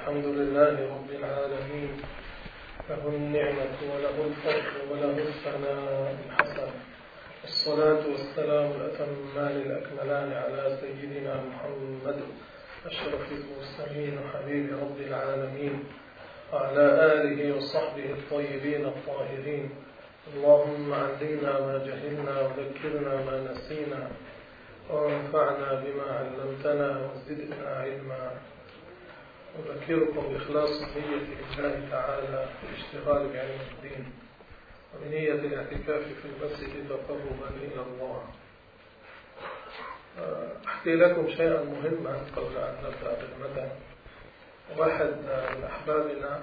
الحمد لله رب العالمين، له النعمة وله الفضل وله الثناء الحسن، الصلاة والسلام الأتمان الأكملان على سيدنا محمد أشرف المرسلين وحبيب رب العالمين وعلى آله وصحبه الطيبين الطاهرين. اللهم علمنا ما جهلنا وذكرنا ما نسينا وانفعنا بما علمتنا وزدنا علما. أذكركم بإخلاص النية لله تعالى في الاشتغال بعلم الدين وبنية الاعتكاف في المسجد تقربا إلى الله. أحكي لكم شيئا مهما قبل أن نبدأ بالمتن. واحد من أحبابنا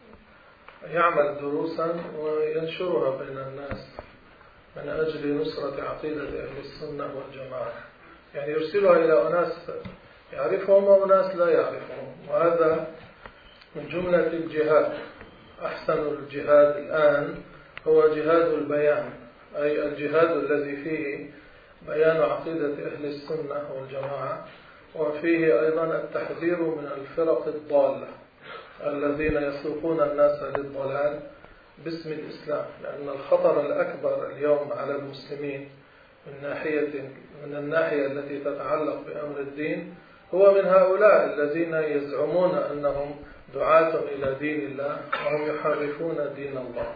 يعمل دروسا وينشرها بين الناس من أجل نصرة عقيدة أهل السنة والجماعة، يعني يرسلها إلى أناس يعرفهم وأناس لا يعرفهم، وهذا من جملة الجهاد. أحسن الجهاد الآن هو جهاد البيان، أي الجهاد الذي فيه بيان عقيدة أهل السنة والجماعة، وفيه أيضا التحذير من الفرق الضالة الذين يسوقون الناس للضلال باسم الإسلام، لأن الخطر الأكبر اليوم على المسلمين من الناحية التي تتعلق بأمر الدين هو من هؤلاء الذين يزعمون أنهم دعاة إلى دين الله وهم يحرفون دين الله.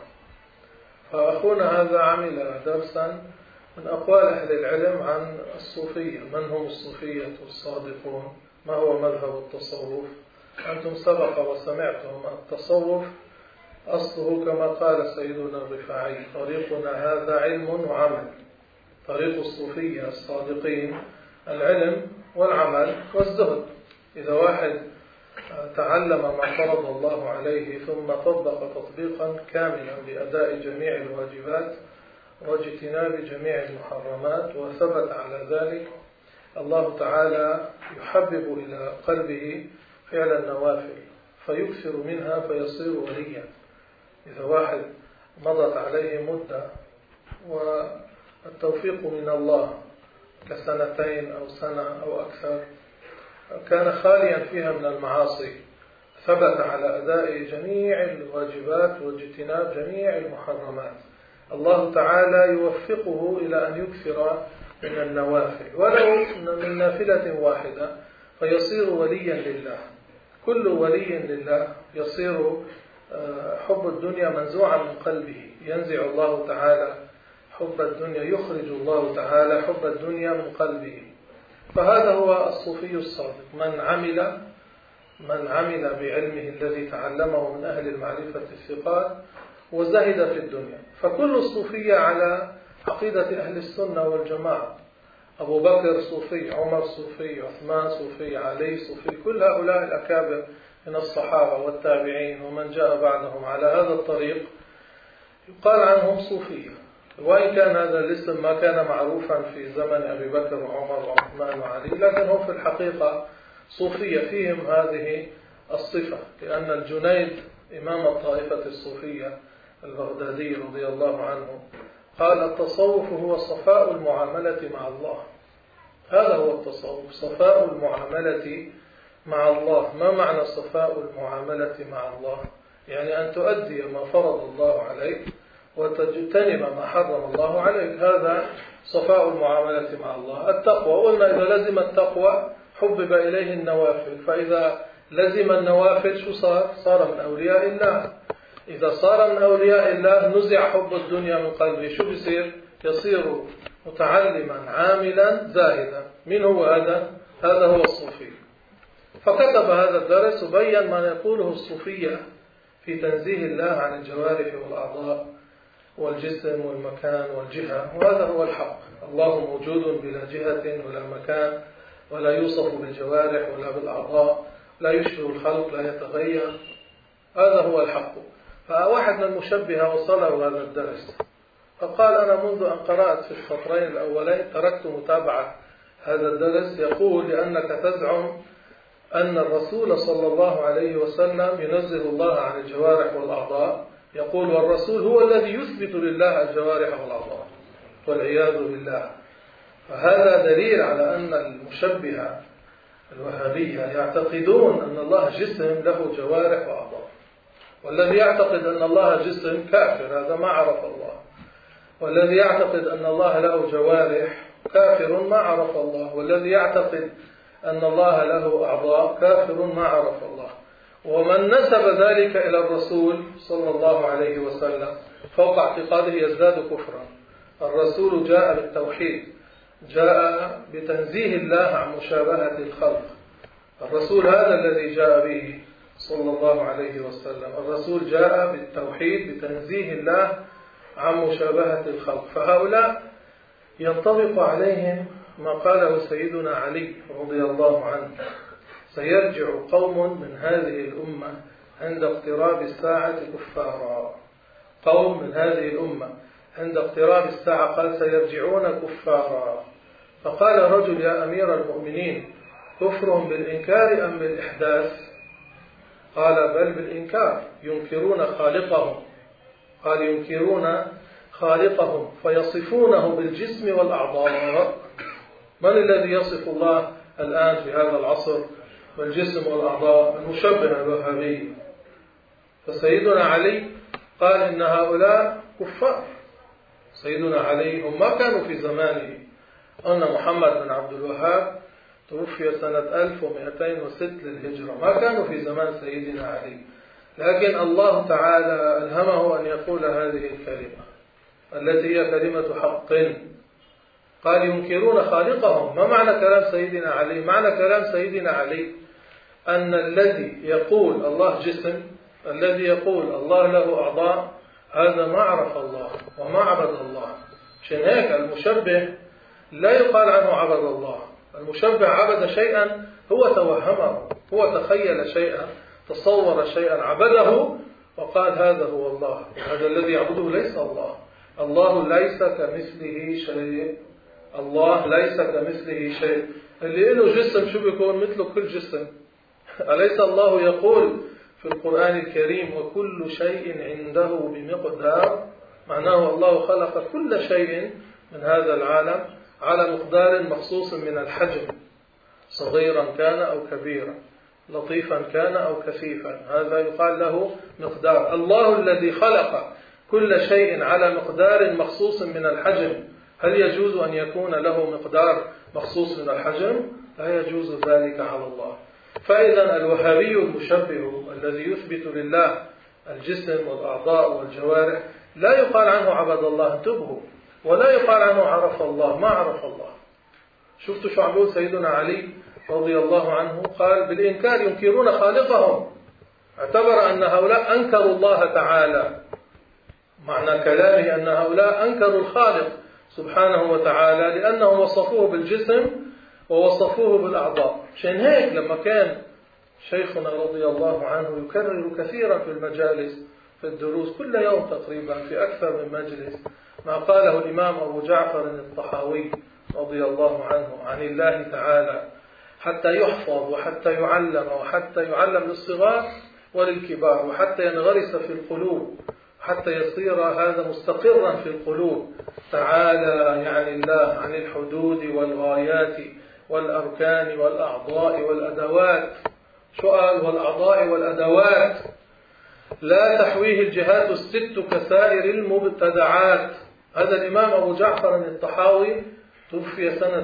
فأخونا هذا عمل درسا من أقوال أهل العلم عن الصوفية، من هم الصوفية الصادقون، ما هو مذهب التصوف. أنتم سبق وسمعتم التصوف أصله كما قال سيدنا الرفاعي: طريقنا هذا علم وعمل. طريق الصوفية الصادقين العلم والعمل والزهد. إذا واحد تعلم ما فرض الله عليه ثم طبق تطبيقا كاملا بأداء جميع الواجبات واجتناب جميع المحرمات وثبت على ذلك، الله تعالى يحبب إلى قلبه فعل النوافل فيكثر منها فيصير وليا. إذا واحد مضت عليه مدة والتوفيق من الله كسنتين أو سنة أو أكثر كان خاليا فيها من المعاصي، ثبت على أداء جميع الواجبات واجتناب جميع المحرمات، الله تعالى يوفقه إلى أن يكثر من النوافل ولو من نافلة واحدة فيصير وليا لله. كل ولي لله يصير حب الدنيا منزوعا من قلبه، ينزع الله تعالى حب الدنيا، يخرج الله تعالى حب الدنيا من قلبه. فهذا هو الصوفي الصادق، من عمل بعلمه الذي تعلمه من أهل المعرفة الثقات وزهد في الدنيا. فكل الصوفية على عقيدة أهل السنة والجماعة. أبو بكر صوفي، عمر صوفي، عثمان صوفي، علي صوفي، كل هؤلاء الأكابر من الصحابة والتابعين ومن جاء بعدهم على هذا الطريق يقال عنهم صوفية، وإن كان هذا الاسم ما كان معروفا في زمن أبي بكر وعمر وعثمان وعلي، لكن هم في الحقيقة صوفية فيهم هذه الصفة. لأن الجنيد إمام الطائفة الصوفية البغدادي رضي الله عنه قال: التصوف هو صفاء المعاملة مع الله. هذا هو التصوف، صفاء المعاملة مع الله. ما معنى صفاء المعاملة مع الله؟ يعني أن تؤدي ما فرض الله عليك وتجتنب ما حرم الله عليك، هذا صفاء المعاملة مع الله. التقوى، قلنا إذا لزم التقوى حبب إليه النوافل، فإذا لزم النوافل شو صار من أولياء الله. إذا صار من أولياء الله نزع حب الدنيا من قلبه، شو بيصير؟ يصير متعلما عاملا زاهدا. من هو هذا؟ هذا هو الصوفي. فكتب هذا الدرس وبين ما يقوله الصوفية في تنزيه الله عن الجوارح والأعضاء والجسم والمكان والجهة، وهذا هو الحق. الله موجود بلا جهة ولا مكان، ولا يوصف بالجوارح ولا بالأعضاء، لا يشبه الخلق، لا يتغير. هذا هو الحق. فواحد من المشبهة وصله هذا الدرس فقال: أنا منذ أن قرأت في السطرين الأولين تركت متابعة هذا الدرس. يقول: لأنك تزعم أن الرسول صلى الله عليه وسلم ينزه الله عن الجوارح والأعضاء. يقول: والرسول هو الذي يثبت لله الجوارح والأعضاء والعياذ بالله. فهذا دليل على أن المشبهة الوهابية يعتقدون أن الله جسم له جوارح وأعضاء، والذي يعتقد أن الله جسم كافر، هذا ما عرف الله. والذي يعتقد أن الله له جوارح كافر ما عرف الله، والذي يعتقد أن الله له أعضاء كافر ما عرف الله. ومن نسب ذلك إلى الرسول صلى الله عليه وسلم فوق اعتقاده يزداد كفرا. الرسول جاء بالتوحيد، جاء بتنزيه الله عن مشابهة الخلق. الرسول هذا الذي جاء به صلى الله عليه وسلم، الرسول جاء بالتوحيد بتنزيه الله عن مشابهة الخلق. فهؤلاء ينطبق عليهم ما قاله سيدنا علي رضي الله عنه: سيرجع قوم من هذه الأمة عند اقتراب الساعة كفارا. قوم من هذه الأمة عند اقتراب الساعة قال سيرجعون كفارا. فقال رجل: يا أمير المؤمنين، كفرهم بالإنكار أم بالإحداث؟ قال: بل بالإنكار، ينكرون خالقهم. قال: ينكرون خالقهم فيصفونه بالجسم والأعضاء. من الذي يصف الله الآن في هذا العصر بالجسم والأعضاء؟ المشبه الوهابي. فسيدنا علي قال إن هؤلاء كفار. سيدنا علي هم ما كانوا في زمانه، أن محمد بن عبد الوهاب توفي سنة 1206 للهجرة، ما كانوا في زمان سيدنا علي، لكن الله تعالى ألهمه أن يقول هذه الكلمة التي هي كلمة حق. قال: ينكرون خالقهم. ما معنى كلام سيدنا علي؟ معنى كلام سيدنا علي أن الذي يقول الله جسم، الذي يقول الله له أعضاء، هذا ما عرف الله وما عبد الله. عشان هيك المشبه لا يقال عنه عبد الله. المشبه عبد شيئا هو توهمه، هو تخيل شيئا، تصور شيئا، عبده وقال هذا هو الله. هذا الذي يعبده ليس الله. الله ليس كمثله شيء. الله ليس كمثله شيء. اللي له جسم شو بيكون؟ مثله كل جسم. أليس الله يقول في القرآن الكريم: وكل شيء عنده بمقدار؟ معناه الله خلق كل شيء من هذا العالم على مقدار مخصوص من الحجم، صغيرا كان أو كبيرا، لطيفا كان أو كثيفا، هذا يقال له مقدار. الله الذي خلق كل شيء على مقدار مخصوص من الحجم، هل يجوز أن يكون له مقدار مخصوص من الحجم؟ لا يجوز ذلك على الله. فإذا الوهابي المشبه الذي يثبت لله الجسم والأعضاء والجوارح لا يقال عنه عبد الله، انتبهوا، ولا يقال عنه عرف الله، ما عرف الله. شفتوا شو عمل سيدنا علي رضي الله عنه؟ قال: بالإنكار ينكرون خالقهم. اعتبر أن هؤلاء أنكروا الله تعالى. معنى كلامه أن هؤلاء أنكروا الخالق سبحانه وتعالى لأنهم وصفوه بالجسم ووصفوه بالأعضاء. عشان هيك لما كان شيخنا رضي الله عنه يكرر كثيرا في المجالس، في الدروس، كل يوم تقريبا في أكثر من مجلس، ما قاله الإمام أبو جعفر الطحاوي رضي الله عنه عن الله تعالى، حتى يحفظ وحتى يعلم، وحتى يعلم للصغار وللكبار، وحتى ينغرس في القلوب، حتى يصير هذا مستقرا في القلوب. تعالى يعني الله عن الحدود والغايات والأركان والأعضاء والأدوات. سؤال: والأعضاء والأدوات لا تحويه الجهات الست كسائر المبتدعات. هذا الإمام أبو جعفر الطحاوي توفي سنة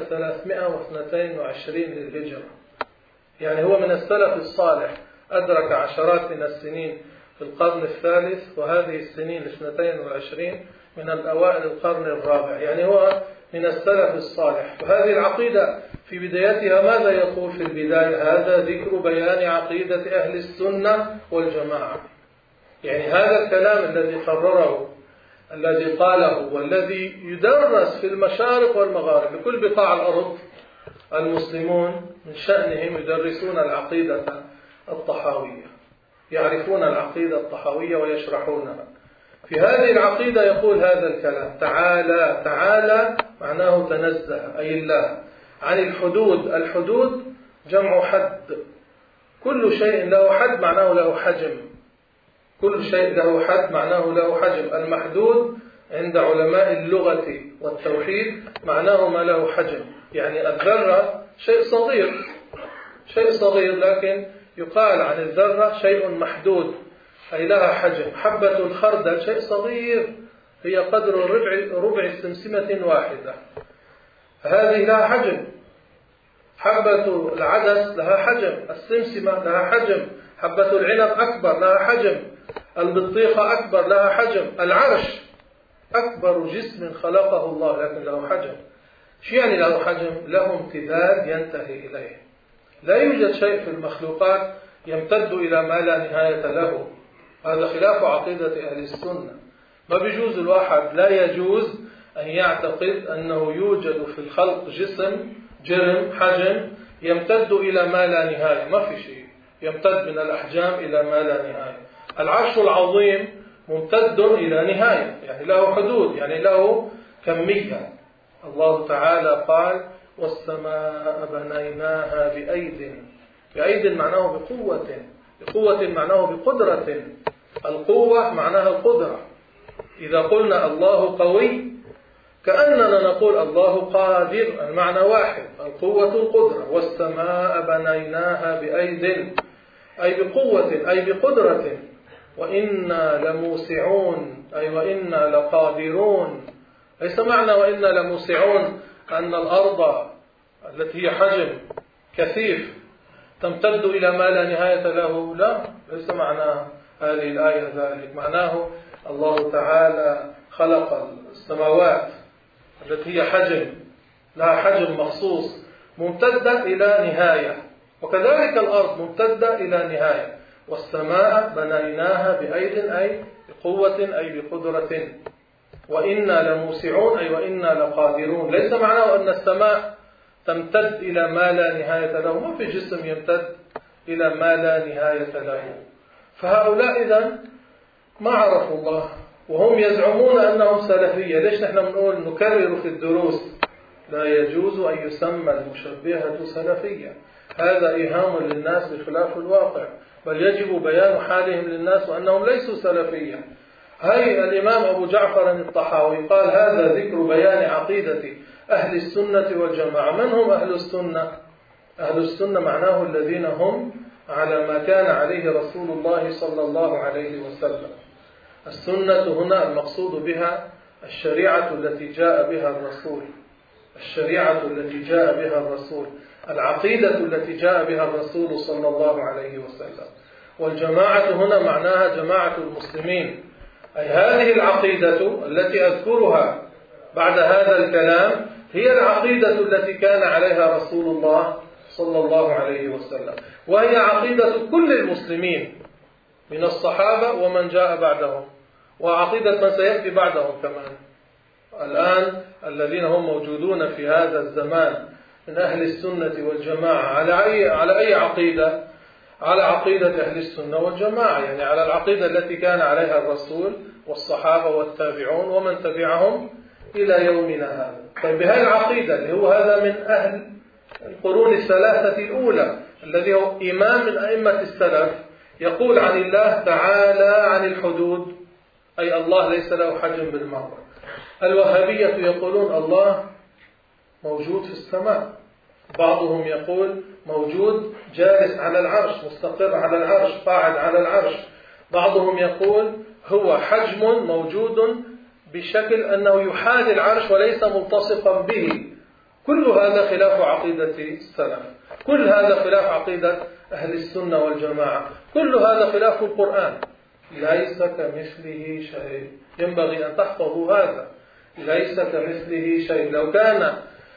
322 للهجرة، يعني هو من السلف الصالح، أدرك عشرات من السنين في القرن الثالث، وهذه السنين 22 من الأوائل القرن الرابع، يعني هو من السلف الصالح. وهذه العقيدة في بدايتها ماذا يقول في البداية؟ هذا ذكر بيان عقيدة أهل السنة والجماعة. يعني هذا الكلام الذي قرره، الذي قاله، والذي يدرس في المشارق والمغارب بكل بقاع الأرض، المسلمون من شأنهم يدرسون العقيدة الطحاوية، يعرفون العقيدة الطحاوية ويشرحونها. في هذه العقيدة يقول هذا الكلام: تعالى. تعالى معناه تنزه، أي الله، عن الحدود. الحدود جمع حد، كل شيء له حد معناه له حجم، كل شيء له حد معناه له حجم. المحدود عند علماء اللغة والتوحيد معناه ما له حجم، يعني الذرة شيء صغير، شيء صغير، لكن يقال عن الذرة شيء محدود أي لها حجم. حبة الخردل شيء صغير، هي قدر ربع سمسمة واحدة، هذه لها حجم. حبة العدس لها حجم، السمسمة لها حجم، حبة العنب أكبر لها حجم، البطيخة أكبر لها حجم، العرش أكبر جسم خلقه الله لكن له حجم. شو يعني له حجم؟ له امتداد ينتهي إليه. لا يوجد شيء في المخلوقات يمتد إلى ما لا نهاية له، هذا خلاف عقيدة أهل السنة. ما بيجوز الواحد، لا يجوز أن يعتقد أنه يوجد في الخلق جرم حجم يمتد إلى ما لا نهاية، ما في شيء يمتد من الأحجام إلى ما لا نهاية. العرش العظيم ممتد إلى نهاية، يعني له حدود، يعني له كمية. الله تعالى قال والسماء بنيناها بأيد معناه بقوة معناه بقدرة. القوة معناها القدرة. إذا قلنا الله قوي كأننا نقول الله قادر، المعنى واحد، القوة القدرة. والسماء بنيناها بأيد أي بقوة أي بقدرة. وإنا لموسعون أي وإنا لقادرون. ليس معنى وإنا لموسعون أن الأرض التي هي حجم كثيف تمتد إلى ما لا نهاية له، لا، ليس معنى هذه الآية ذلك. معناه الله تعالى خلق السماوات التي هي حجم لها حجم مخصوص ممتدة إلى نهاية، وكذلك الأرض ممتدة إلى نهاية. والسماء بنيناها بأيد أي بقوة أي بقدرة. وإنا لموسعون أي وإنا لقادرون. ليس معناه أن السماء تمتد إلى ما لا نهاية له، ما في جسم يمتد إلى ما لا نهاية له. فهؤلاء إذن ما عرفوا الله وهم يزعمون أنهم سلفية. ليش نحن بنقول نكرر في الدروس لا يجوز أن يسمى المشبهة سلفية؟ هذا إيهام للناس بخلاف الواقع، بل يجب بيان حالهم للناس وأنهم ليسوا سلفية. هاي الإمام أبو جعفر الطحاوي قال هذا ذكر بيان عقيدة أهل السنة والجماعة. من هم أهل السنة؟ أهل السنة معناه الذين هم على ما كان عليه رسول الله صلى الله عليه وسلم. السنة هنا المقصود بها الشريعة التي جاء بها الرسول، الشريعة التي جاء بها الرسول، العقيدة التي جاء بها الرسول صلى الله عليه وسلم. والجماعة هنا معناها جماعة المسلمين، أي هذه العقيدة التي أذكرها بعد هذا الكلام هي العقيدة التي كان عليها رسول الله صلى الله عليه وسلم، وهي عقيدة كل المسلمين من الصحابة ومن جاء بعدهم، وعقيدة من سيأتي بعدهم كمان. الآن الذين هم موجودون في هذا الزمان من أهل السنة والجماعة على أي عقيدة؟ على عقيدة أهل السنة والجماعة، يعني على العقيدة التي كان عليها الرسول والصحابة والتابعون ومن تبعهم إلى يومنا هذا. طيب بهذه العقيدة اللي هو هذا من أهل القرون الثلاثة الأولى الذي هو إمام من أئمة السلف يقول عن الله تعالى عن الحدود، أي الله ليس له حجم بالمرة. الوهابية يقولون الله موجود في السماء، بعضهم يقول موجود جالس على العرش، مستقر على العرش، قاعد على العرش. بعضهم يقول هو حجم موجود بشكل أنه يحاذي العرش وليس ملتصقا به. كل هذا خلاف عقيدة السلف، كل هذا خلاف عقيدة أهل السنة والجماعة، كل هذا خلاف القرآن. ليس كمثله شيء، ينبغي أن تحفظوا هذا، ليس كمثله شيء. لو كان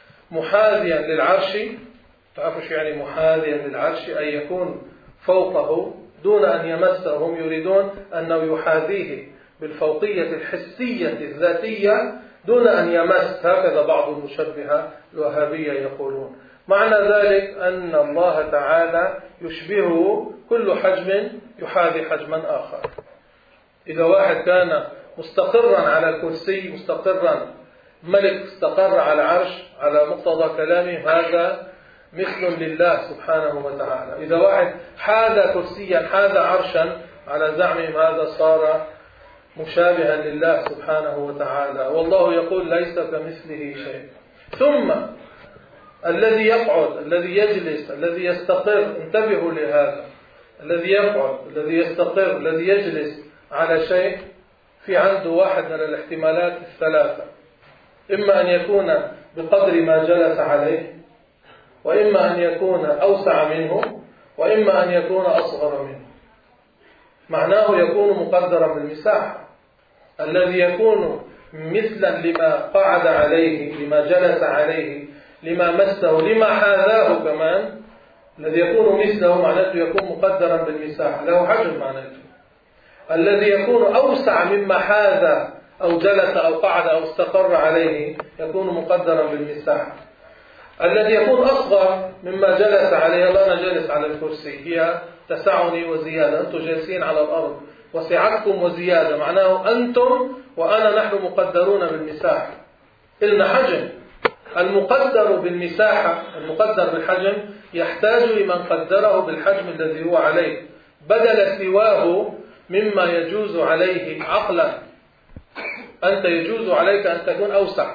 محاذيا للعرش، تعرفوا شو يعني محاذيا للعرش؟ أن يكون فوقه دون أن يمسه. هم يريدون أنه يحاذيه بالفوقية الحسية الذاتية دون أن يمس، هكذا بعض المشبهة الوهابية يقولون. معنى ذلك أن الله تعالى يشبهه كل حجم يحاذي حجما آخر. إذا واحد كان مستقرا على الكرسي، مستقرا ملك استقر على العرش على مقتضى كلامه، هذا مثل لله سبحانه وتعالى. إذا واحد حاذى كرسيا حاذى عرشا على زعمهم، هذا صار مشابها لله سبحانه وتعالى. والله يقول ليس كمثله شيء. ثم الذي يقعد، الذي يجلس، الذي يستقر، انتبهوا لهذا، الذي يقعد، الذي يستقر، الذي يجلس على شيء، في عنده واحد من الاحتمالات الثلاثة: إما أن يكون بقدر ما جلس عليه، وإما أن يكون أوسع منه، وإما أن يكون أصغر منه. معناه يكون مقدرا بالمساحة. الذي يكون مثلا لما قعد عليه، لما جلس عليه، لما مسه، لما حاذاه كمان، الذي يكون مثله معناته يكون مقدرا بالمساحة، له حجم معناته. الذي يكون أوسع مما حاذ أو جلس أو قعد أو استقر عليه يكون مقدرا بالمساحة. الذي يكون أصغر مما جلس عليه، لا أنا جالس على الكرسي، هي تسعني وزيادة، أنتم جالسين على الأرض وسعتكم وزيادة، معناه أنتم وأنا نحن مقدرون بالمساحة، إلنا حجم. المقدر بالمساحة، المقدر بالحجم، يحتاج لمن قدره بالحجم الذي هو عليه، بدل سواه مما يجوز عليه عقلا. أنت يجوز عليك أن تكون أوسع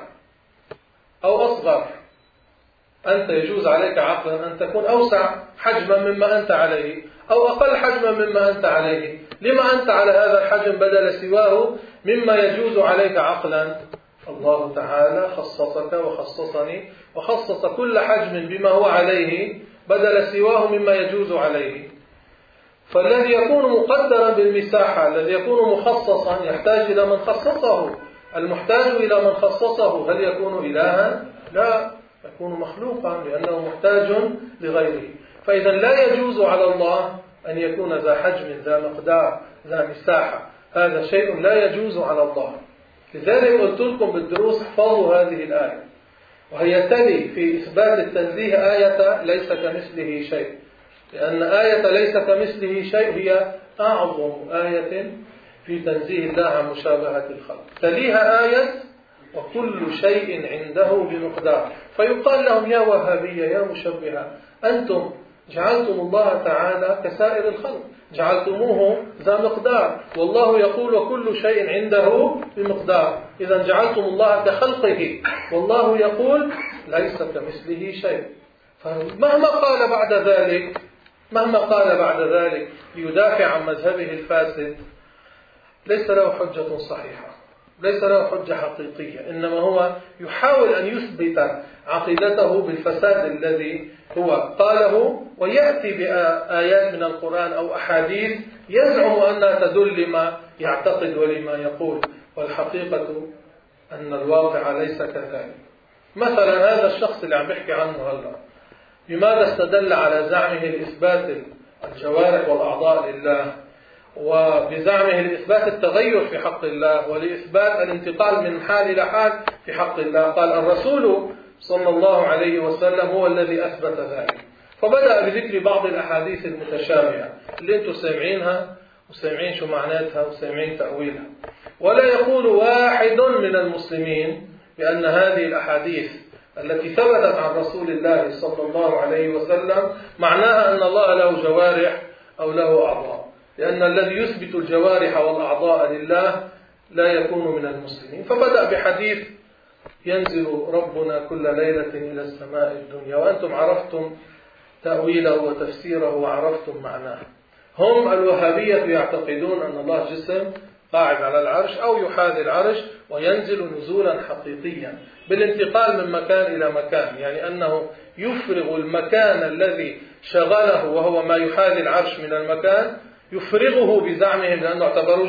أو أصغر، أنت يجوز عليك عقلا أن تكون أوسع حجما مما أنت عليه، أو أقل حجما مما أنت عليه. لما أنت على هذا الحجم بدل سواه مما يجوز عليك عقلا؟ الله تعالى خصصك وخصصني وخصص كل حجم بما هو عليه بدل سواه مما يجوز عليه. فالذي يكون مقدرا بالمساحة، الذي يكون مخصصا، يحتاج إلى من خصصه. المحتاج إلى من خصصه هل يكون إلها؟ لا، يكون مخلوقا لأنه محتاج لغيره. فإذا لا يجوز على الله أن يكون ذا حجم، ذا مقدار، ذا مساحة. هذا شيء لا يجوز على الله. لذلك قلت لكم بالدروس احفظوا هذه الآية، وهي تلي في إثبات التنزيه آية ليس كمثله شيء، لأن آية ليس كمثله شيء هي أعظم آية في تنزيه الله عن مشابهة الخلق. تليها آية وكل شيء عنده بمقدار. فيقال لهم: يا وهابية، يا مشبهة، أنتم جعلتم الله تعالى كسائر الخلق، جعلتموه ذا مقدار، والله يقول: وكل شيء عنده بمقدار. إذا جعلتم الله كخلقه، والله يقول: ليس كمثله شيء. فمهما قال بعد ذلك ليدافع عن مذهبه الفاسد، ليس له حجة صحيحة، ليس له حجة حقيقية، إنما هو يحاول أن يثبت عقيدته بالفساد الذي هو قاله، ويأتي بآيات من القرآن أو أحاديث يزعم أنها تدل لما يعتقد ولما يقول، والحقيقة أن الواقع ليس كذلك. مثلا هذا الشخص اللي عم بحكي عنه هلا، بماذا استدل على زعمه لإثبات الجوارح والأعضاء لله، وبزعمه لإثبات التغير في حق الله، ولإثبات الانتقال من حال إلى حال في حق الله؟ قال: الرسول صلى الله عليه وسلم هو الذي أثبت ذلك. فبدأ بذكر بعض الأحاديث المتشابهة اللي أنتم سامعينها وسامعين شو معناتها وسامعين تأويلها. ولا يقول واحد من المسلمين بأن هذه الأحاديث التي ثبتت عن رسول الله صلى الله عليه وسلم معناها أن الله له جوارح أو له أعضاء، لأن الذي يثبت الجوارح والأعضاء لله لا يكون من المسلمين. فبدأ بحديث: ينزل ربنا كل ليلة إلى السماء الدنيا، وأنتم عرفتم تأويله وتفسيره وعرفتم معناه. هم الوهابية يعتقدون أن الله جسم قاعد على العرش أو يحاذي العرش وينزل نزولا حقيقيا بالانتقال من مكان إلى مكان، يعني أنه يفرغ المكان الذي شغله وهو ما يحاذي العرش من المكان، يفرغه بزعمهم لأنه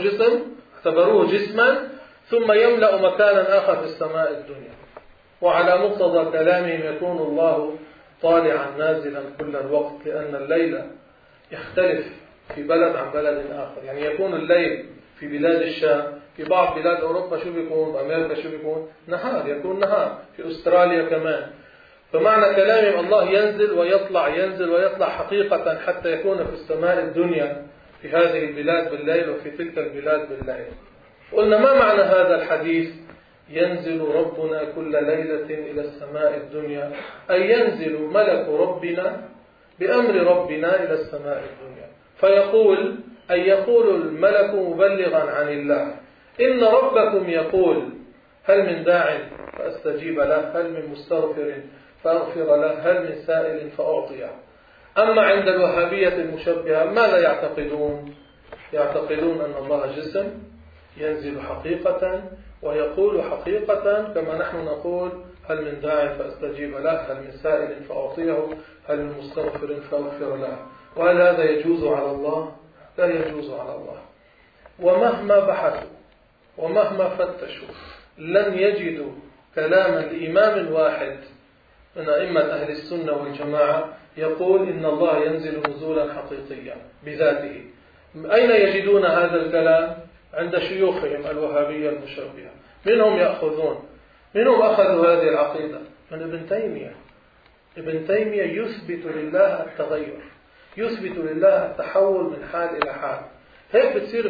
اعتبروه جسما، ثم يملأ مكانا آخر في السماء الدنيا. وعلى مقتضى كلامهم يكون الله طالعا نازلا كل الوقت، لأن الليل يختلف في بلد عن بلد آخر. يعني يكون الليل في بلاد الشام، في بعض بلاد أوروبا شو بيكون، أمريكا شو بيكون، نهار، يكون نهار، في أستراليا كمان. فمعنى كلامهم الله ينزل ويطلع، ينزل ويطلع حقيقة حتى يكون في السماء الدنيا في هذه البلاد بالليل وفي تلك البلاد بالليل. قلنا: ما معنى هذا الحديث؟ ينزل ربنا كل ليلة إلى السماء الدنيا، أي ينزل ملك ربنا بأمر ربنا إلى السماء الدنيا، فيقول، أي يقول الملك مبلغا عن الله: إن ربكم يقول هل من داع فأستجيب له، هل من مستغفر فأغفر له، هل من سائل فأعطيه. أما عند الوهابية المشبهة ماذا يعتقدون؟ يعتقدون أن الله جسم ينزل حقيقة ويقول حقيقة كما نحن نقول هل من داع فأستجيب له، هل من سائل فأعطيه، هل من مستغفر فأغفر له. وهل هذا يجوز على الله؟ لا يجوز على الله. ومهما بحثوا ومهما فتشوا لن يجدوا كلاما لإمام واحد من أئمة أهل السنة والجماعة يقول إن الله ينزل نزولا حقيقيا بذاته. أين يجدون هذا الكلام؟ عند شيوخهم الوهابية المشبهة. منهم يأخذون؟ منهم أخذوا هذه العقيدة؟ من ابن تيمية. ابن تيمية يثبت لله التغير، يثبت لله التحول من حال إلى حال. هيك بتصير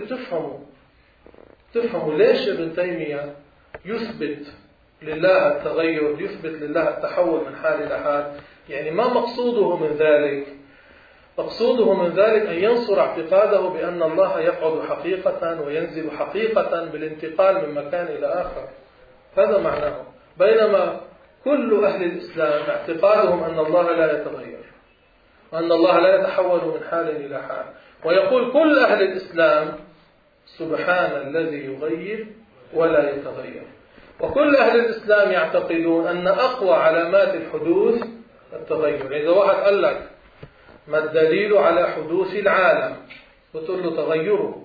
تفهموا ليش ابن تيمية يثبت لله التغير، يثبت لله التحول من حال إلى حال. يعني ما مقصوده من ذلك؟ مقصوده من ذلك أن ينصر اعتقاده بأن الله يقعد حقيقة وينزل حقيقة بالانتقال من مكان إلى آخر. هذا معناه. بينما كل أهل الإسلام اعتقادهم أن الله لا يتغير، وأن الله لا يتحول من حال إلى حال. ويقول كل أهل الإسلام سبحان الذي يغير ولا يتغير. وكل أهل الإسلام يعتقدون أن أقوى علامات الحدوث التغير. إذا واحد قال لك ما الدليل على حدوث العالم؟ قلت له تغيره.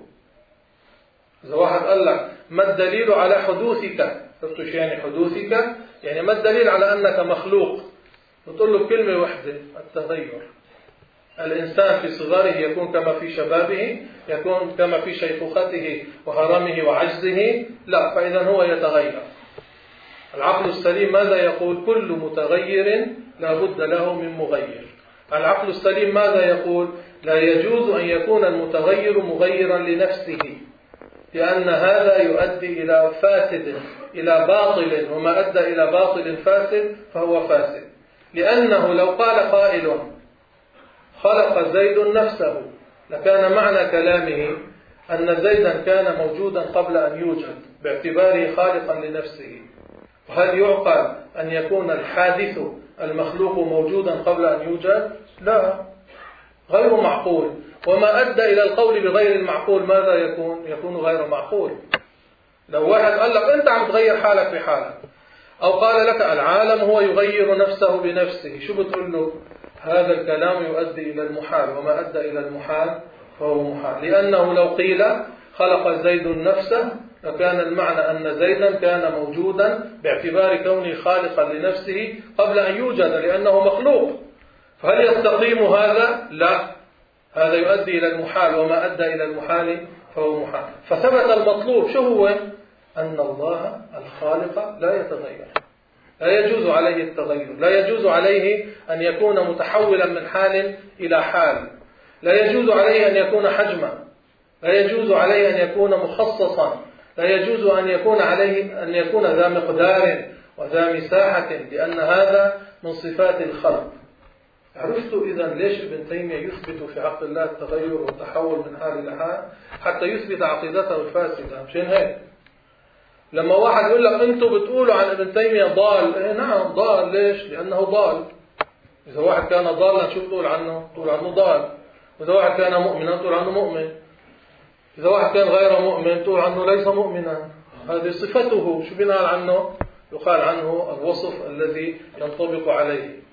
إذا واحد قال لك ما الدليل على حدوثك؟ قلت له يعني حدوثك؟ يعني ما الدليل على أنك مخلوق؟ قلت له بكلمة واحدة: التغير. الإنسان في صغره يكون كما في شبابه، يكون كما في شيخوخته وهرمه وعجزه؟ لا، فإذا هو يتغير. العقل السليم ماذا يقول؟ كل متغير لا بد له من مغير. العقل السليم ماذا يقول؟ لا يجوز أن يكون المتغير مغيرا لنفسه، لأن هذا يؤدي إلى فاسد، إلى باطل، وما أدى إلى باطل فاسد فهو فاسد. لأنه لو قال قائل خلق زيد نفسه لكان معنى كلامه أن زيدا كان موجودا قبل أن يوجد باعتباره خالقا لنفسه. وهل يعقل أن يكون الحادث المخلوق موجودا قبل أن يوجد؟ لا، غير معقول. وما أدى إلى القول بغير المعقول ماذا يكون؟ يكون غير معقول. لو واحد قال لك أنت عم تغير حالك بحالك، أو قال لك العالم هو يغير نفسه بنفسه، شو بتقول له؟ هذا الكلام يؤدي إلى المحال، وما أدى إلى المحال فهو محال. لأنه لو قيل خلق زيد نفسه لكان المعنى أن زيدا كان موجودا باعتبار كونه خالقا لنفسه قبل أن يوجد، لأنه مخلوق. فهل يستقيم هذا؟ لا، هذا يؤدي إلى المحال، وما أدى إلى المحال فهو محال. فثبت المطلوب. شو هو؟ أن الله الخالق لا يتغير، لا يجوز عليه التغير، لا يجوز عليه أن يكون متحولا من حال إلى حال، لا يجوز عليه أن يكون حجما، لا يجوز عليه أن يكون مخصصا، لا يجوز أن يكون عليه أن يكون ذا مقدار وذا مساحة، لأن هذا من صفات الخلق. عرفت إذن ليش ابن تيمية يثبت في عقل الله التغير والتحول من حال إلى حال؟ حتى يثبت عقيدته الفاسدة. مشان هيك لما واحد يقول لك أنتم بتقولوا عن ابن تيمية ضال، إيه نعم ضال. ليش؟ لأنه ضال. إذا واحد كان ضالا شو بتقول عنه؟ تقول عنه ضال. وإذا واحد كان مؤمنا تقول عنه مؤمن. إذا واحد كان غير مؤمن تقول عنه ليس مؤمنا. هذه صفته. شو بنقال عنه؟ يقال عنه الوصف الذي ينطبق عليه.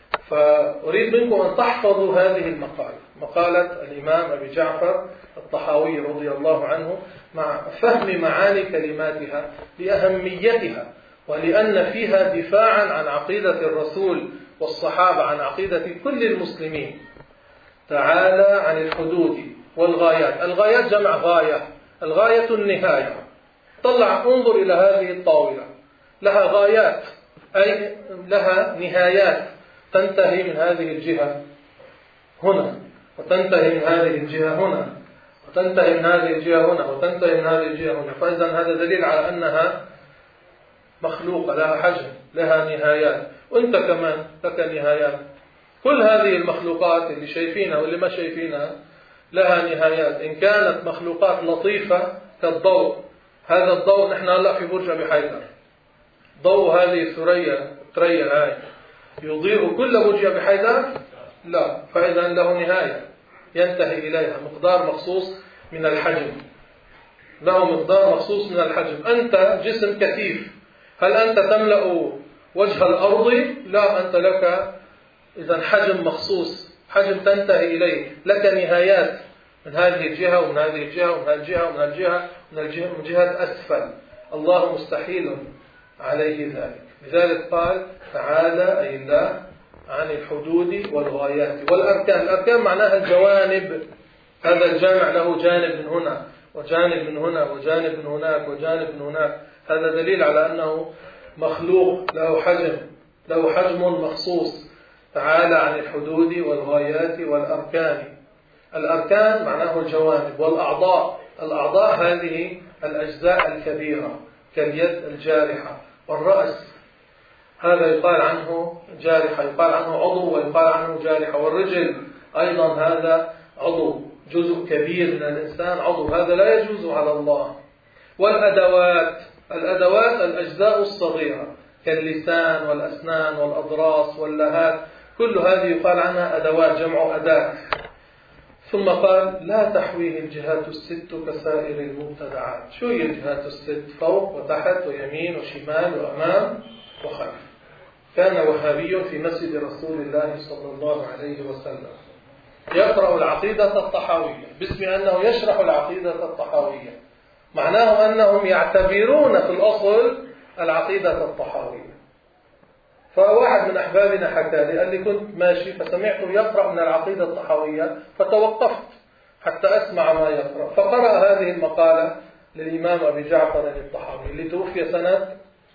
فأريد منكم أن تحفظوا هذه المقالة، مقالة الإمام أبي جعفر الطحاوي رضي الله عنه، مع فهم معاني كلماتها لأهميتها، ولأن فيها دفاعا عن عقيدة الرسول والصحابة، عن عقيدة كل المسلمين. تعالى عن الحدود والغايات. الغايات جمع غاية، الغاية النهاية. طلع انظر إلى هذه الطاولة، لها غايات أي لها نهايات، تنتهي من هذه الجهة هنا، وتنتهي من هذه الجهة هنا، وتنتهي من هذه الجهة هنا، وتنتهي من هذه الجهة هنا. فإذا هذا دليل على أنها مخلوقة، لها حجم، لها نهايات. وأنت كمان لك نهايات. كل هذه المخلوقات اللي شايفينها واللي ما شايفينها لها نهايات. إن كانت مخلوقات لطيفة كالضوء، هذا الضوء نحن هلا في برج أبي حيدر، ضوء هذه ثريا هاي يضيء كل بوجيه بحيث لا، فإذا له نهاية ينتهي إليها، مقدار مخصوص من الحجم، له مقدار مخصوص من الحجم. أنت جسم كثيف، هل أنت تملأ وجه الأرض؟ لا، أنت لك إذا حجم مخصوص، حجم تنتهي إليه، لك نهايات من هذه الجهة ومن هذه الجهة ومن هذه الجهة ومن الجهة من جهة أسفل. الله مستحيل عليه ذلك. لذلك قال تعالى أي الله عن الحدود والغايات والأركان. الأركان معناها الجوانب، هذا الجامع له جانب من هنا وجانب من هنا وجانب من هناك وجانب من هناك، هذا دليل على أنه مخلوق له حجم مخصوص. تعالى عن الحدود والغايات والأركان. الأركان معناه الجوانب، والأعضاء، الأعضاء هذه الأجزاء الكبيرة كاليد الجارحة، والرأس هذا يقال عنه جارحة، يقال عنه عضو ويقال عنه جارحة، والرجل أيضا هذا عضو، جزء كبير من الإنسان عضو، هذا لا يجوز على الله. والأدوات، الأدوات الأجزاء الصغيرة كاللسان والأسنان والأضراس واللهات، كل هذه يقال عنها أدوات، جمع أداة. ثم قال لا تحويه الجهات الست كسائر المبتدعات. شو هي الجهات الست؟ فوق وتحت ويمين وشمال وأمام وخلف. كان وهابي في مسجد رسول الله صلى الله عليه وسلم يقرأ العقيدة الطحاوية باسم أنه يشرح العقيدة الطحاوية، معناه أنهم يعتبرون في الأصل العقيدة الطحاوية. فواحد من أحبابنا حكى لي، قال لي كنت ماشي فسمعته يقرأ من العقيدة الطحاوية فتوقفت حتى أسمع ما يقرأ، فقرأ هذه المقالة للإمام أبي جعفر الطحاوي اللي توفي سنة،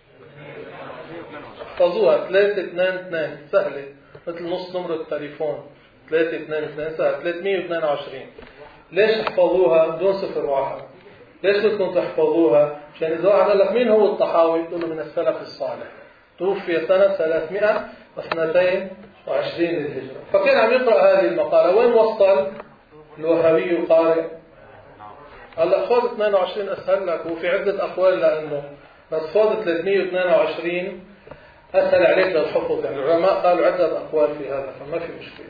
احفظوها 322، سهلة مثل نص نمرة التليفون، 322 سهل، 322. ليش احفظوها بدون 01؟ ليش بدكم تحفظوها؟ عشان إذا واحد قال لك مين هو الطحاوي تقول له من السلف الصالح، توفي سنة 322 للهجرة. فكان عم يقرأ هذه المقالة، وين وصل الوهابي القارئ؟ هلا خذ 22 أسهل لك، وفي عدة أقوال لأنه، بس خذ 322 أسهل عليك للحفظ. يعني العلماء قالوا عدة أقوال في هذا فما في مشكلة.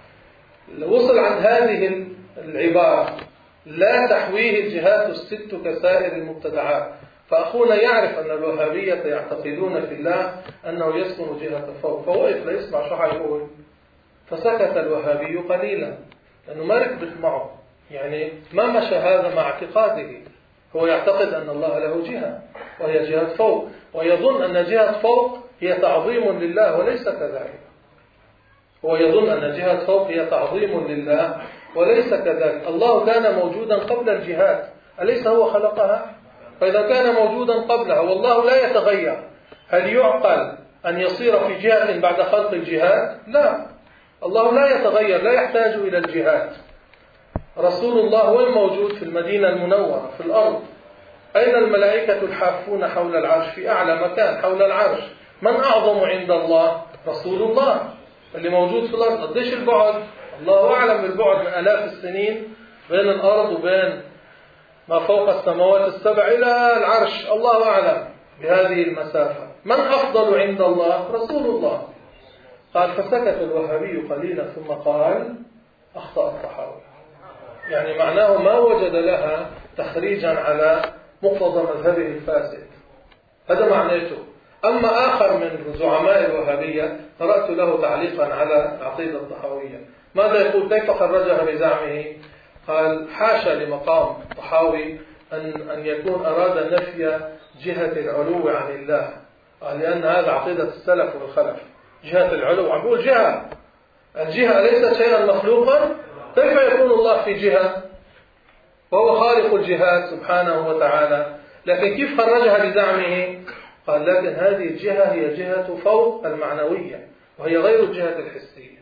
وصل عن هذه العبارة لا تحويه الجهات الست كسائر المبتدعات. فأخونا يعرف أن الوهابية يعتقدون في الله أنه يسكن جهة فوق، فوقف ليسمع شو حيقول، فسكت الوهابي قليلا لأنه ما ركبت معه، يعني ما مشى هذا مع اعتقاده. هو يعتقد أن الله له جهة وهي جهة فوق، ويظن أن جهة فوق هي تعظيم لله وليس كذلك. هو يظن أن جهة فوق هي تعظيم لله وليس كذلك. الله كان موجودا قبل الجهات، أليس هو خلقها؟ فإذا كان موجودا قبلها والله لا يتغير، هل يعقل أن يصير في جهة بعد خلق الجهات؟ لا، الله لا يتغير، لا يحتاج إلى الجهات. رسول الله وين موجود؟ في المدينة المنورة في الأرض. أين الملائكة الحافون حول العرش؟ في أعلى مكان حول العرش. من أعظم عند الله؟ رسول الله اللي موجود في الأرض. قديش البعد؟ الله أعلم بالبعد، من آلاف السنين بين الأرض وبين ما فوق السماوات السبع إلى العرش، الله أعلم بهذه المسافة. من أفضل عند الله؟ رسول الله. قال فسكت الوهابي قليلا ثم قال أخطأ الطحاوي، يعني معناه ما وجد لها تخريجا على مقتضى مذهبه الفاسد، هذا معناته. أما آخر من زعماء الوهابية قرأت له تعليقا على عقيدة الطحاوية، ماذا يقول؟ كيف خرجها بزعمه؟ قال حاشا لمقام الطحاوي أن يكون أراد نفي جهة العلو عن الله، قال لأن هذا عقيدة السلف والخلف، جهة العلو. عم بقول جهة، الجهة ليست شيئا مخلوقا، كيف يكون الله في جهة وهو خالق الجهات سبحانه وتعالى؟ لكن كيف خرجها بزعمه؟ قال لكن هذه الجهة هي جهة فوق المعنوية وهي غير الجهة الحسية.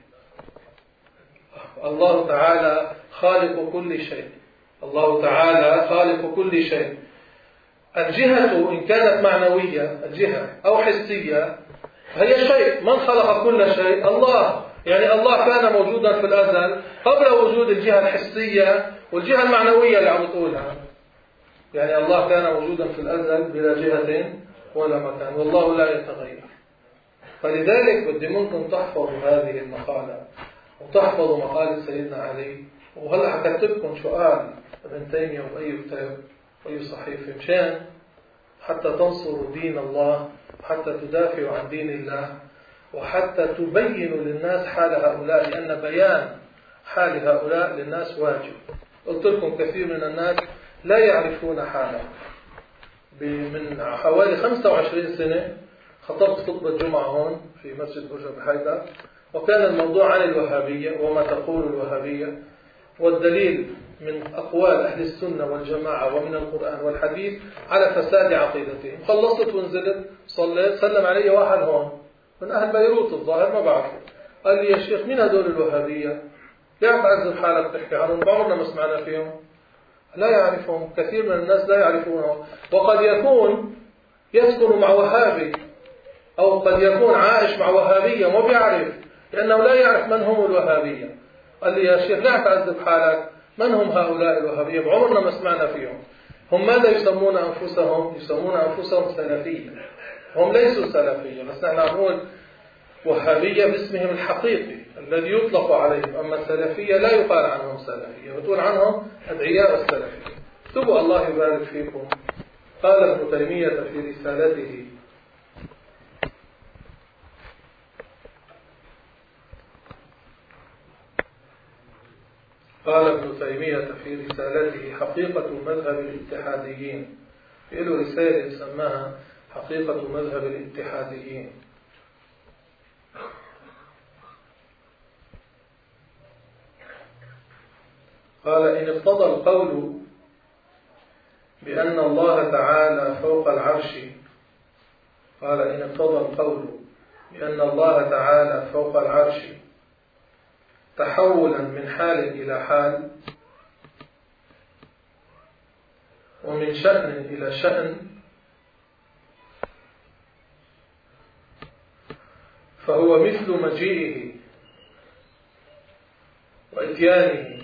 الله تعالى خالق كل شيء، الله تعالى خالق كل شيء. الجهة إن كانت معنوية الجهة أو حسية هي شيء. من خلق كل شيء؟ الله. يعني الله كان موجودا في الأزل قبل وجود الجهة الحسية والجهة المعنوية اللي عم تقولها. يعني الله كان موجودا في الأزل بلا جهة ولا مكان، والله لا يتغير. فلذلك بدي منكم تحفظوا هذه المقالة وتحفظوا مقالة سيدنا علي. وهلأ حكتبكم سؤال ابن تيمية وأي كتاب وأي صحيفة مشان حتى تنصروا دين الله، حتى تدافعوا عن دين الله، وحتى تبينوا للناس حال هؤلاء، لأن بيان حال هؤلاء للناس واجب. قلت لكم كثير من الناس لا يعرفون حالهم. من حوالي 25 سنة خطبت خطبة جمعة هون في مسجد برج بحيدر، وكان الموضوع عن الوهابية وما تقول الوهابية، والدليل من أقوال أهل السنة والجماعة ومن القرآن والحديث على فساد عقيدتهم. خلصت ونزلت صليت، سلم علي واحد هون من أهل بيروت الظاهر ما بعرفه، قال لي يا شيخ مين هدول الوهابية؟ ليه عم تعذب حالك تحكي عنهم؟ بعمرنا ما سمعنا فيهم. لا يعرفهم، كثير من الناس لا يعرفونهم. وقد يكون يسكن مع وهابي، أو قد يكون عايش مع وهابية وما بيعرف، لأنه لا يعرف من هم الوهابية. قال لي يا شيخ لا تعذب حالك، من هم هؤلاء الوهابية؟ بعمرنا ما سمعنا فيهم. هم ماذا يسمون أنفسهم؟ يسمون أنفسهم سلفية. هم ليسوا سلفية، بس نحن عم نقول وهابية باسمهم الحقيقي الذي يطلق عليهم. أما السلفية لا يقال عنهم سلفية، بتقول عنهم أدعياء السلفية. اكتبوا الله يبارك فيكم. قال ابن تيمية في رسالته: قال ابن تيمية في رسالته حقيقة مذهب الاتحاديين. له رسالة سماها حقيقة مذهب الاتحاديين. قال: إن اقتضى القول بأن الله تعالى فوق العرش، قال إن اقتضى القول بأن الله تعالى فوق العرش تحولا من حال إلى حال، ومن شأن إلى شأن، فهو مثل مجيئه وإتيانه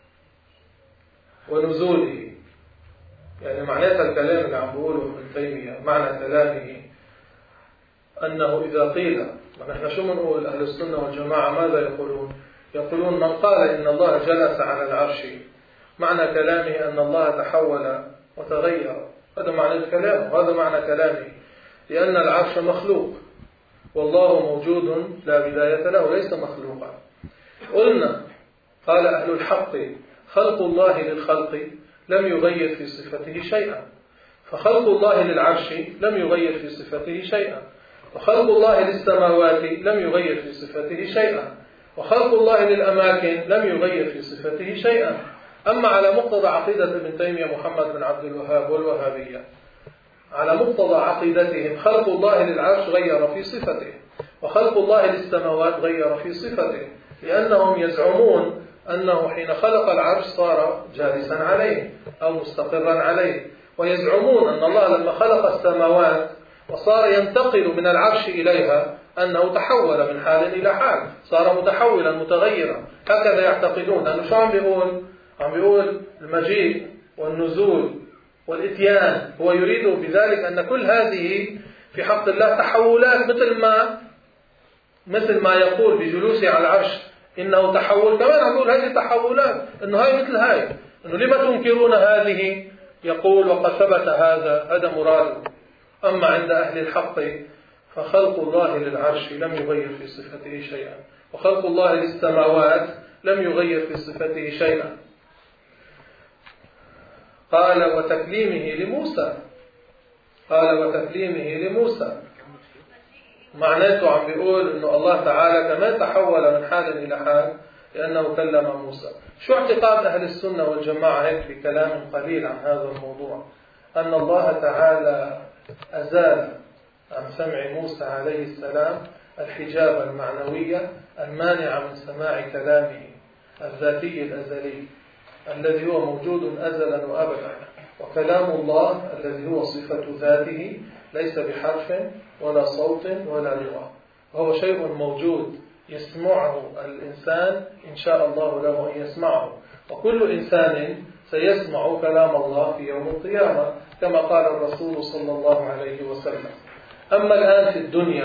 ونزوله. يعني معناتها الكلام اللي عم بقوله ابن تيمية، معنى كلامه أنه إذا قيل، نحن شو بنقول أهل السنة والجماعة ماذا يقولون؟ يقولون من قال إن الله جلس على العرش، معنى كلامه أن الله تحول وتغير. هذا معنى كلامه، هذا معنى كلامه، لأن العرش مخلوق والله موجود لا بداية له، ليس مخلوقا. قلنا قال أهل الحق: خلق الله للخلق لم يغير في صفته شيئا، فخلق الله للعرش لم يغير في صفته شيئا، وخلق الله للسماوات لم يغير في صفته شيئا، وخلق الله للأماكن لم يغير في صفته شيئا. أما على مقتضى عقيدة ابن تيمية محمد بن عبد الوهاب والوهابية، على مقتضى عقيدتهم خلق الله للعرش غير في صفته، وخلق الله للسماوات غير في صفته، لأنهم يزعمون أنه حين خلق العرش صار جالسا عليه أو مستقرا عليه، ويزعمون أن الله لما خلق السماوات وصار ينتقل من العرش إليها أنه تحول من حال إلى حال، صار متحولا متغيرا. هكذا يعتقدون. أنه شو عم بيقول؟ عم بيقول المجيء والنزول والإتيان. هو يريد بذلك أن كل هذه في حق الله تحولات، مثل ما يقول بجلوسه على العرش إنه تحول، كمان عم يقول هذه تحولات، إنه هاي مثل هاي، إنه لما تنكرون هذه؟ يقول وقد ثبت هذا مراده. أما عند أهل الحق فخلق الله للعرش لم يغير في صفته شيئا، وخلق الله للسماوات لم يغير في صفته شيئا. قال وتكليمه لموسى، قال وتكليمه لموسى، معناته عم بيقول إنه الله تعالى كمان تحول من حال إلى حال لأنه كلم موسى. شو اعتقاد أهل السنة والجماعة هيك بكلام قليل عن هذا الموضوع؟ أن الله تعالى أزال عن سمع موسى عليه السلام الحجاب المعنوية المانع من سماع كلامه الذاتي الأزلي الذي هو موجود أزلا وأبدا، وكلام الله الذي هو صفة ذاته ليس بحرف ولا صوت ولا لغة، وهو شيء موجود يسمعه الإنسان إن شاء الله له أن يسمعه، وكل إنسان سيسمع كلام الله في يوم القيامة كما قال الرسول صلى الله عليه وسلم. أما الآن في الدنيا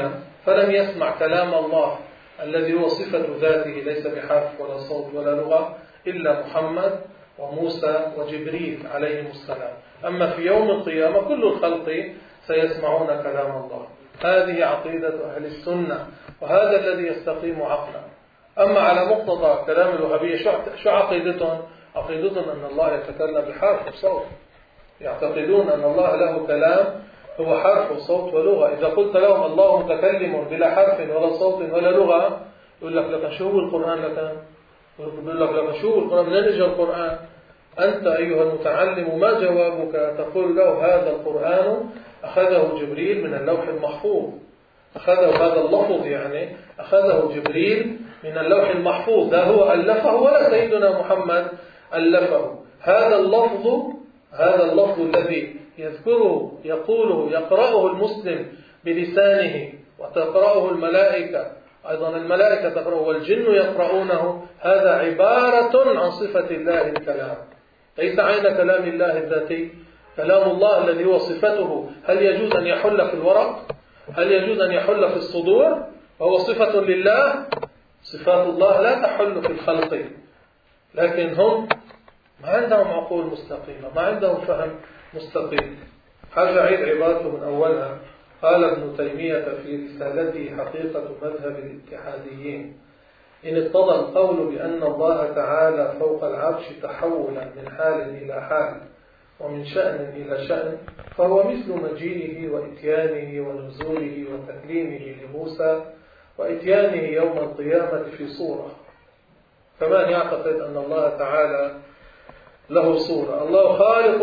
فلم يسمع كلام الله الذي هو صفة ذاته ليس بحرف ولا صوت ولا لغة إلا محمد وموسى وجبريل عليهم السلام. أما في يوم القيامة كل الخلق سيسمعون كلام الله. هذه عقيدة أهل السنة، وهذا الذي يستقيم عقلا. أما على مقتضى كلام الوهابية شو عقيدتهم؟ عقيدتهم أن الله يتكلم بحرف وصوت، يعتقدون أن الله له كلام هو حرف وصوت ولغة. إذا قلت لهم الله متكلم بلا حرف ولا صوت ولا لغة، يقول لك شو هو القرآن لك؟ يقول لك شو القرآن؟ من أجل القرآن؟ أنت أيها المتعلم ما جوابك؟ تقول له هذا القرآن أخذه جبريل من اللوح المحفوظ، أخذه هذا اللفظ يعني أخذه جبريل من اللوح المحفوظ، لا هو ألفه ولا سيدنا محمد ألفه. هذا اللفظ الذي يذكره يقوله يقرأه المسلم بلسانه وتقرأه الملائكة، أيضا الملائكة تقرأه والجن يقرؤونه، هذا عبارة عن صفة الله الكلام، ليس عين كلام الله الذاتي. كلام الله الذي هو صفته هل يجوز أن يحل في الورق؟ هل يجوز أن يحل في الصدور؟ وهو صفة لله. صفات الله لا تحل في الخلق، لكن هم ما عندهم عقول مستقيمة، ما عندهم فهم مستقيم. حاجة عيد عبارته من أولها. قال ابن تيمية في رسالته حقيقة مذهب الاتحاديين: إن اقتضى القول بأن الله تعالى فوق العرش تحولا من حال إلى حال ومن شأن إلى شأن، فهو مثل مجيئه وإتيانه ونزوله وتكليمه لموسى وإتيانه يوم القيامة في صورة. كمان يعتقد أن الله تعالى له صورة. الله خالق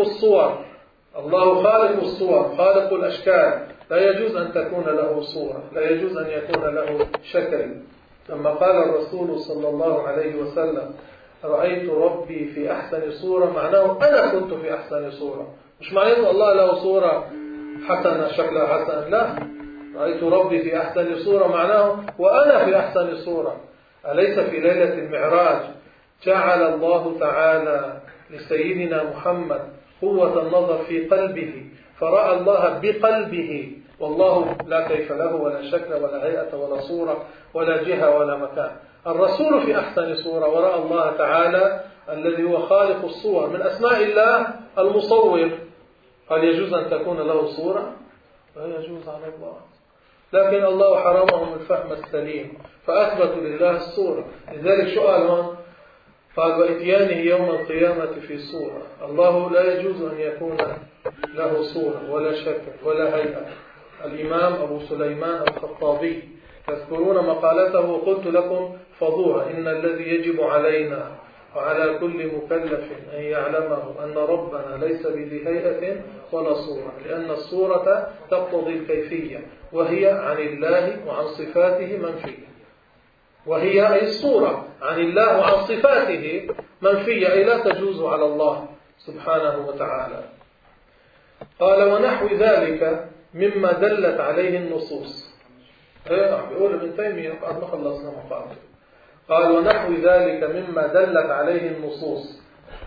الصور، خالق الأشكال، لا يجوز أن تكون له صورة، لا يجوز أن يكون له شكل. لما قال الرسول صلى الله عليه وسلم رأيت ربي في أحسن صورة، معناه أنا كنت في أحسن صورة، مش معناه الله له صورة حسنة شكلها حسن، لا، رأيت ربي في أحسن صورة معناه وأنا في أحسن صورة. أليس في ليلة المعراج جعل الله تعالى لسيدنا محمد قوة النظر في قلبه فرأى الله بقلبه، والله لا كيف له ولا شكل ولا هيئة ولا صورة ولا جهة ولا مكان. الرسول في أحسن صورة ورأى الله تعالى الذي هو خالق الصور. من أسماء الله المصور. هل يجوز أن تكون له صورة؟ لا يجوز على الله، لكن الله حرمهم الفهم السليم فأثبتوا لله الصورة. لذلك شو قال هون؟ قال وإتيانه يوم القيامة في صورة. الله لا يجوز أن يكون له صورة ولا شكل ولا هيئة. الإمام أبو سليمان الخطابي تذكرون مقالته وقلت لكم فضوها: إن الذي يجب علينا وعلى كل مكلف أن يعلمه أن ربنا ليس بذي هيئة ولا صورة، لأن الصورة تقتضي الكيفية، وهي عن الله وعن صفاته منفية. وهي أي الصورة عن الله وعن صفاته منفية، أي لا تجوز على الله سبحانه وتعالى. قال ونحو ذلك مما دلت عليه النصوص. بيقول ابن تيمية بعد ما خلصنا مقاطع. قال ونحو ذلك مما دلت عليه النصوص،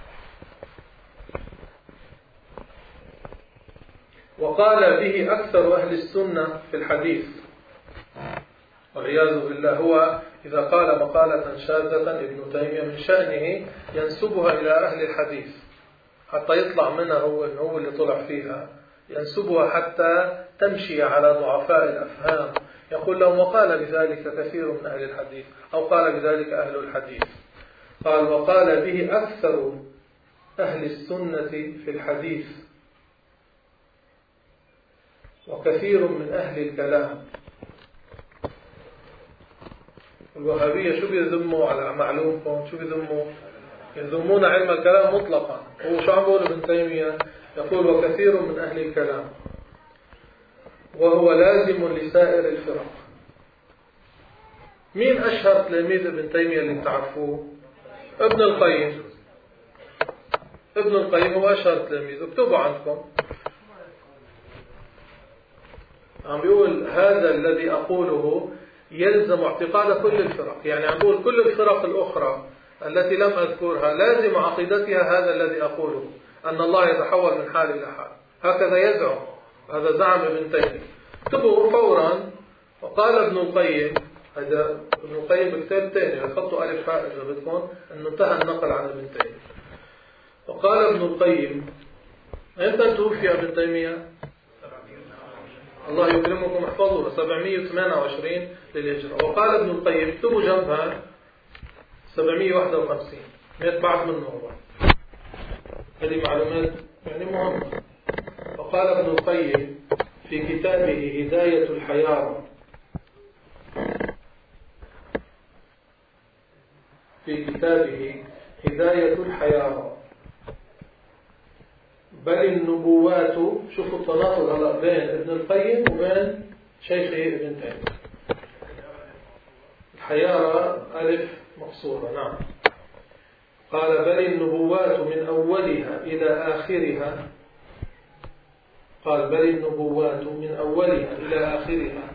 وقال به أكثر أهل السنة في الحديث والعياذ بالله. هو إذا قال مقالة شاذة ابن تيمية من شأنه ينسبها إلى أهل الحديث حتى يطلع منها هو اللي طلع فيها، ينسبها حتى تمشي على ضعفاء الأفهام. يقول لهم وقال بذلك كثير من أهل الحديث، أو قال بذلك أهل الحديث. قال وقال به أكثر أهل السنة في الحديث وكثير من أهل الكلام. الوهابية شو بيذموا على معلومكم؟ شو بيذموا؟ يذمون علم الكلام مطلقا. هو شو عم بيقول ابن تيمية؟ يقول وكثير من أهل الكلام، وهو لازم لسائر الفرق. مين أشهر تلاميذ ابن تيمية اللي تعرفوه؟ ابن القيم. ابن القيم هو أشهر تلاميذ، اكتبوا عنكم. عم بيقول هذا الذي أقوله يلزم اعتقاد كل الفرق، يعني عم بيقول كل الفرق الأخرى التي لم أذكرها لازم عقيدتها هذا الذي أقوله، أن الله يتحول من حال إلى حال. هكذا يزعم، هذا زعم ابن تيمية. اكتبوا فورا وقال ابن القيم، هذا ابن القيم بكتاب ثاني يحطوا ألف حاء إذا بدكم أنه انتهى النقل عن ابن تيمية. وقال ابن القيم، متى توفي ابن تيمية؟ الله يكرمكم احفظوا، 728 للهجرة. وقال ابن القيم، اكتبوا جنبها 751، مات بعد منه هو. هذه معلومات يعني مهمة. وقال ابن القيم في كتابه هداية الحيارى، في كتابه هداية الحيارى، بل النبوات، شوفوا التناقض هلا بين ابن القيم وبين شيخه ابن تيمية. الحيارى ألف مقصورة، نعم. قال بل النبوات من أولها إلى آخرها، قال بل النبوات من أولها إلى آخرها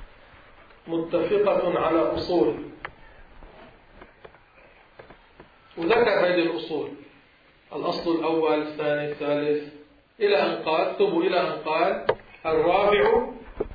متفقة على أصول، وذكر هذه الأصول، الأصل الأول الثاني الثالث إلى أن قال، اكتبوا إلى أن قال الرابع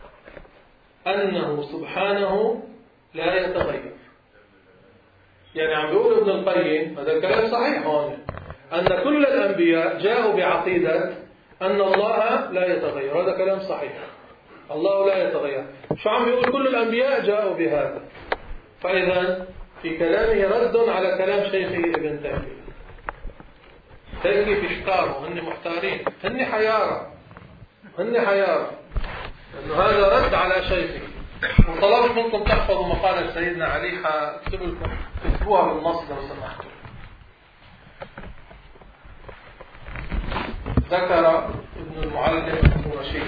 أنه سبحانه لا يتغير. يعني عم بيقول ابن القيم، هذا الكلام صحيح هون، أن كل الأنبياء جاءوا بعقيدة أن الله لا يتغير، هذا كلام صحيح، الله لا يتغير. شو عم بيقول؟ كل الأنبياء جاءوا بهذا. فإذا في كلامه رد على كلام شيخه ابن تيمية. هيك بيحتاروا، هن محتارين، هن حيارى، هن حيارى، لأنه هذا رد على شيخه. وطلبت منكم تحفظوا مقالة سيدنا علي، حاكتبوا لكم تكتبوها بالنص لو سمحتوا. ذكر ابن المعلم القرشي،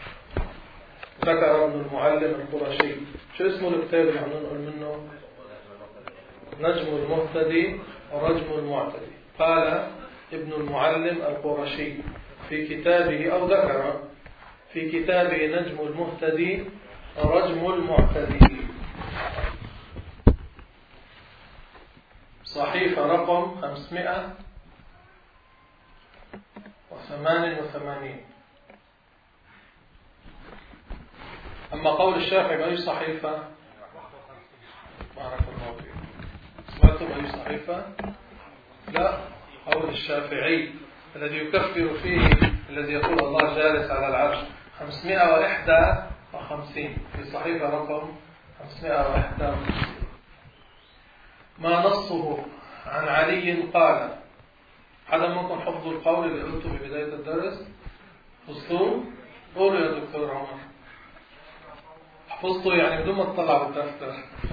ذكر ابن المعلم القرشي، شو اسمه الكتاب اللي عم ننقل منه؟ نجم المهتدي ورجم المعتدي. قال ابن المعلم القرشي في كتابه، أو ذكر في كتابه نجم المهتدي ورجم المعتدي، صحيفة رقم 588. أما قول الشافعي بأي صحيفة؟ بارك الله فيك. سمعتم أي صحيفة؟ لا، قول الشافعي الذي يكفر فيه، الذي يقول الله جالس على العرش، 551 في صحيفة رقم 551. ما نصه عن علي قال، حدا منكم حفظوا القول اللي قلته في بداية الدرس؟ حفظتوه؟ قولوا يا دكتور عمر. حفظتوا يعني بدون ما تطلع بالدفتر.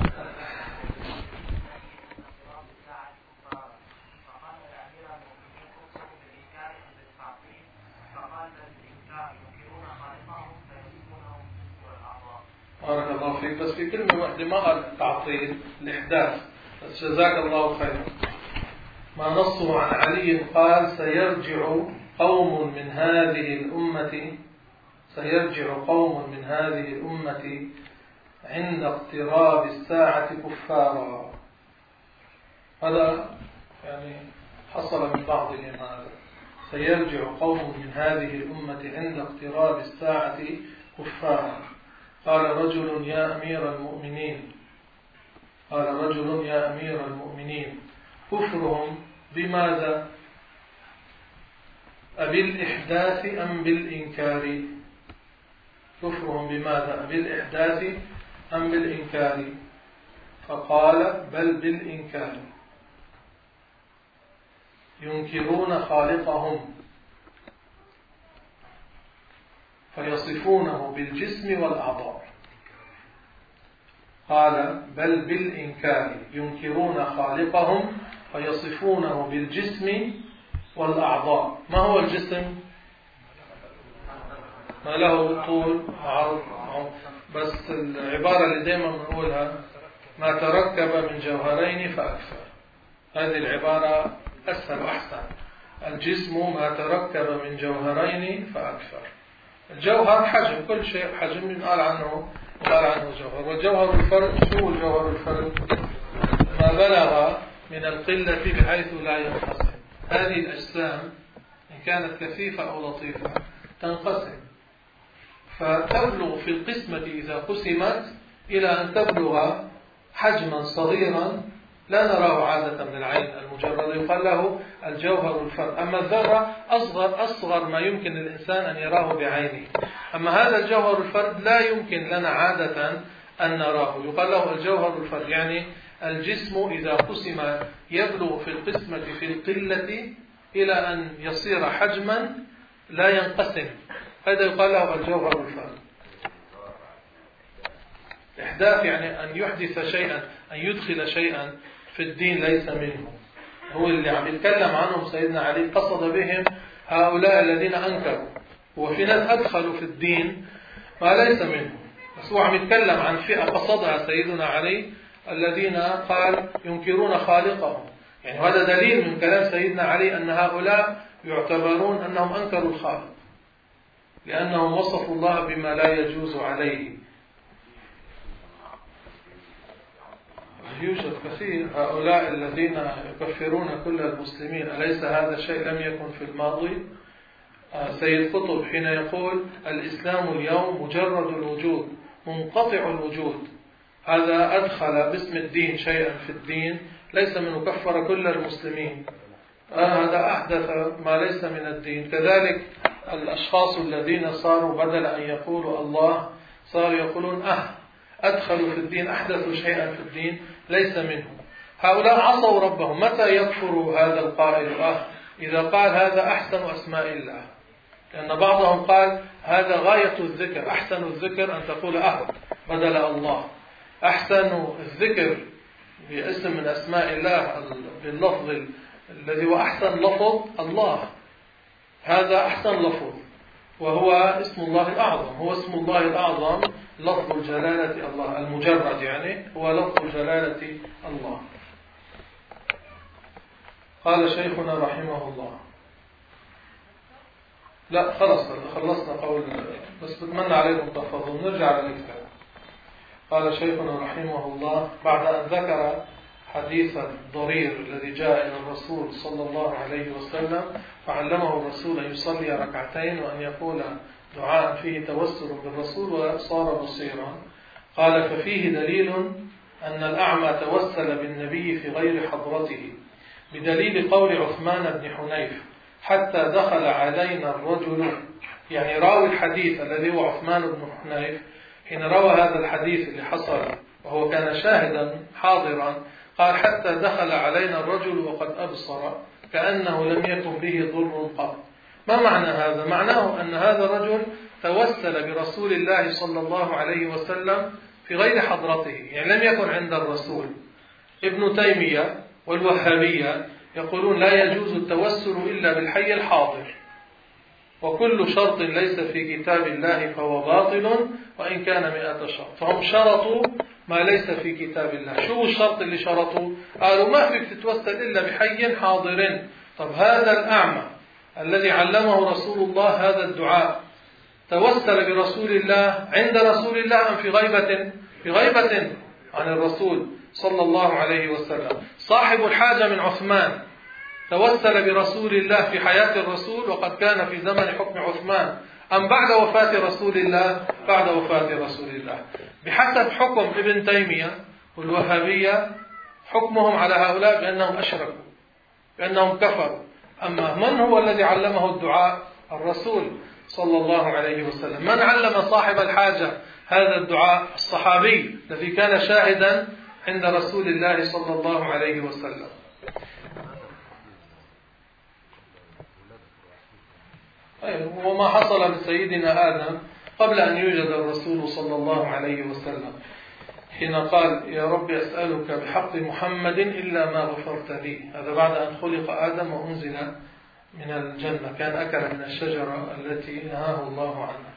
بارك الله فيك. بس في كلمة واحدة ما قال تعطيل، الإحداث، بس جزاك الله خيرا. ما نصه عن علي قال سيرجع قوم من هذه الأمة، سيرجع قوم من هذه الأمة عند اقتراب الساعة كفارا. هذا يعني حصل من بعضهم هذا، سيرجع قوم من هذه الأمة عند اقتراب الساعة كفارا. قال رجل يا أمير المؤمنين، قال رجل يا أمير المؤمنين كفرهم بماذا؟ أبالإحداث أم بالإنكار؟ كفرهم بماذا؟ أبالإحداث أم بالإنكار؟ فقال بل بالإنكار، ينكرون خالقهم فيصفونه بالجسم والأعضاء. قال بل بالإنكار، ينكرون خالقهم فيصفونه بالجسم والأعضاء. ما هو الجسم؟ ما له طول وعرض، بس العبارة اللي دائما نقولها ما تركب من جوهرين فأكثر، هذه العبارة أسهل وأحسن. الجسم ما تركب من جوهرين فأكثر. الجوهر حجم، كل شيء حجم ينقال عنه جوهر. والجوهر الفرد، شو الجوهر الفرد؟ ما بلغ من القلة بحيث لا ينقسم. هذه الأجسام إن كانت كثيفة أو لطيفة تنقسم، فتبلغ في القسمة إذا قسمت إلى أن تبلغ حجما صغيرا لا نراه عادة من العين المجرد، يقال له الجوهر الفرد. أما الذرة أصغر ما يمكن للإنسان أن يراه بعينه. أما هذا الجوهر الفرد لا يمكن لنا عادة أن نراه، يقال له الجوهر الفرد. يعني الجسم إذا قسم يبلغ في القسمة في القلة إلى أن يصير حجما لا ينقسم، هذا يقال له الجوهر الفرد. إحداث يعني أن يحدث شيئا، أن يدخل شيئا في الدين ليس منه، هو اللي عم يتكلم عنهم سيدنا علي. قصد بهم هؤلاء الذين أنكروا، وفي ناس أدخلوا في الدين ما ليس منه، بس هو عم يتكلم عن فئة قصدها سيدنا علي الذين قال ينكرون خالقهم. يعني هذا دليل من كلام سيدنا علي أن هؤلاء يعتبرون أنهم أنكروا الخالق، لأنهم وصفوا الله بما لا يجوز عليه. يوجد كثير هؤلاء الذين يكفرون كل المسلمين. أليس هذا الشيء لم يكن في الماضي؟ سيد قطب حين يقول الإسلام اليوم مجرد الوجود منقطع الوجود، هذا أدخل باسم الدين شيئا في الدين ليس من كفر كل المسلمين، هذا أحدث ما ليس من الدين. كذلك الأشخاص الذين صاروا بدل أن يقولوا الله صاروا يقولون أدخلوا في الدين، أحدثوا شيئا في الدين ليس منه. هؤلاء عصوا ربهم. متى يكفر هذا القائل إذا قال هذا أحسن أسماء الله؟ لأن بعضهم قال هذا غاية الذكر، أحسن الذكر أن تقول بدل الله. أحسن الذكر باسم من أسماء الله باللفظ الذي هو أحسن لفظ الله، هذا أحسن لفظ، وهو اسم الله الأعظم. هو اسم الله الأعظم لفظ الجلالة الله المجرد، يعني هو لفظ جلالة الله. قال شيخنا رحمه الله، لا خلص خلصنا قول، بس بتمنى عليكم تحفظون. نرجع للكتاب. قال شيخنا رحمه الله بعد أن ذكر حديث الضرير الذي جاء إلى الرسول صلى الله عليه وسلم فعلمه الرسول أن يصلي ركعتين وأن يقول دعاء فيه توسل بالرسول وصار بصيرا. قال ففيه دليل أن الأعمى توسل بالنبي في غير حضرته، بدليل قول عثمان بن حنيف حتى دخل علينا الرجل، يعني راوي الحديث الذي هو عثمان بن حنيف حين روى هذا الحديث اللي حصل وهو كان شاهدا حاضرا، قال حتى دخل علينا الرجل وقد أبصر كأنه لم يكن به ضر قط. ما معنى هذا؟ معناه أن هذا الرجل توسل برسول الله صلى الله عليه وسلم في غير حضرته، يعني لم يكن عند الرسول. ابن تيمية والوهابية يقولون لا يجوز التوسل إلا بالحي الحاضر، وكل شرط ليس في كتاب الله فهو باطل وإن كان 100 شرط. فهم شرطوا ما ليس في كتاب الله. شو الشرط اللي شرطوا؟ قالوا ما فيك تتوسل إلا بحي حاضر. طب هذا الأعمى الذي علمه رسول الله هذا الدعاء توسل برسول الله عند رسول الله أم في غيبة؟ في غيبة عن الرسول صلى الله عليه وسلم. صاحب الحاجة من عثمان توسل برسول الله في حياة الرسول وقد كان في زمن حكم عثمان أم بعد وفاة رسول الله؟ بعد وفاة رسول الله. بحسب حكم ابن تيمية والوهابية حكمهم على هؤلاء بأنهم أشركوا، بأنهم كفروا. أما من هو الذي علمه الدعاء؟ الرسول صلى الله عليه وسلم. من علم صاحب الحاجة هذا الدعاء؟ الصحابي الذي كان شاهدا عند رسول الله صلى الله عليه وسلم. وما حصل لسيدنا آدم قبل أن يوجد الرسول صلى الله عليه وسلم حين قال يا رب أسألك بحق محمد إلا ما غفرت لي. هذا بعد أن خلق آدم وأنزل من الجنة، كان أكل من الشجرة التي نهاه الله عنها،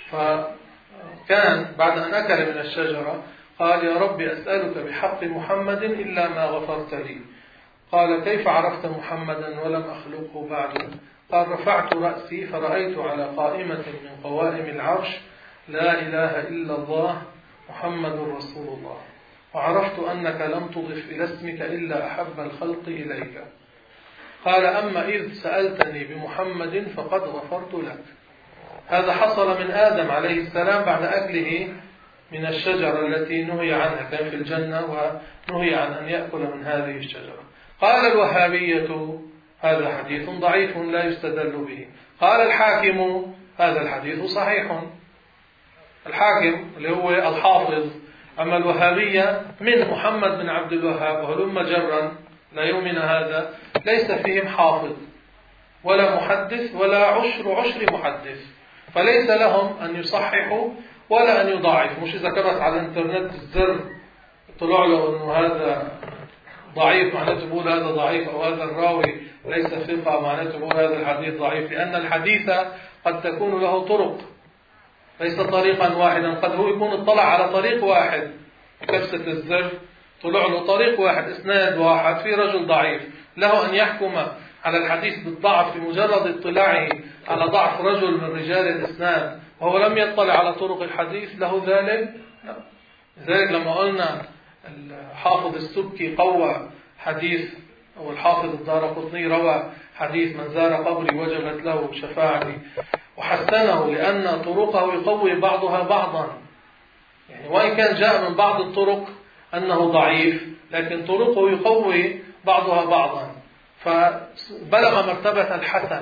فكان بعد أن أكل من الشجرة قال يا رب أسألك بحق محمد إلا ما غفرت لي. قال كيف عرفت محمدا ولم أخلقه بعد؟ قال رفعت رأسي فرأيت على قائمة من قوائم العرش لا إله إلا الله محمد رسول الله، وعرفت أنك لم تضف إلى اسمك إلا أحب الخلق إليك. قال أما إذ سألتني بمحمد فقد غفرت لك. هذا حصل من آدم عليه السلام بعد أكله من الشجرة التي نهي عنها، كان في الجنة ونهي عن أن يأكل من هذه الشجرة. قال الوهابية هذا حديث ضعيف لا يستدل به. قال الحاكم هذا الحديث صحيح. الحاكم اللي هو الحافظ. أما الوهابية من محمد بن عبد الوهاب وهلم جرا لا يومنا هذا ليس فيهم حافظ ولا محدث ولا عشر محدث، فليس لهم أن يصححوا ولا أن يضاعفوا. مش إذا كتبت على الإنترنت الزر طلع له أنه هذا ضعيف معناته بقول هذا ضعيف، أو هذا الراوي ليس ثقة معناته بقول هذا الحديث ضعيف، لأن الحديث قد تكون له طرق ليس طريقا واحدا. قد هو يكون اطلع على طريق واحد، كبسة الزر طلع له طريق واحد، إسناد واحد، في رجل ضعيف، له أن يحكم على الحديث بالضعف بمجرد اطلاعه على ضعف رجل من رجال الإسناد وهو لم يطلع على طرق الحديث، له ذلك؟ لا. لذلك لما قلنا الحافظ السبكي قوى حديث، أو الحافظ الدارقطني روى حديث من زار قبري وجبت له شفاعتي، وحسنه لأن طرقه يقوي بعضها بعضا، يعني وإن كان جاء من بعض الطرق أنه ضعيف لكن طرقه يقوي بعضها بعضا، فبلغ مرتبة الحسن.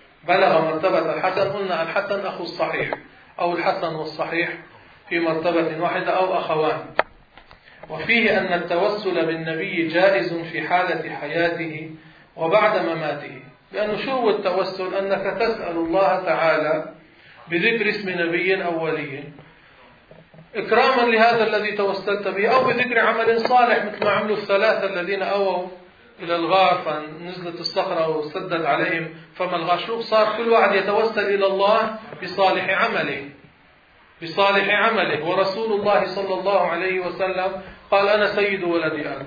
قلنا الحسن أخو الصحيح، أو الحسن والصحيح في مرتبة واحدة أو أخوان. وفيه أن التوسل بالنبي جائز في حالة حياته وبعد مماته، لأنه شو هو التوسل؟ أنك تسأل الله تعالى بذكر اسم نبي أو ولي إكراما لهذا الذي توسلت به، أو بذكر عمل صالح مثل ما عملوا الثلاثة الذين أووا إلى الغار فنزلت الصخرة وسدت عليهم فما الغار. شوف صار كل واحد يتوسل إلى الله بصالح عمله. ورسول الله صلى الله عليه وسلم قال أنا سيد ولد آدم،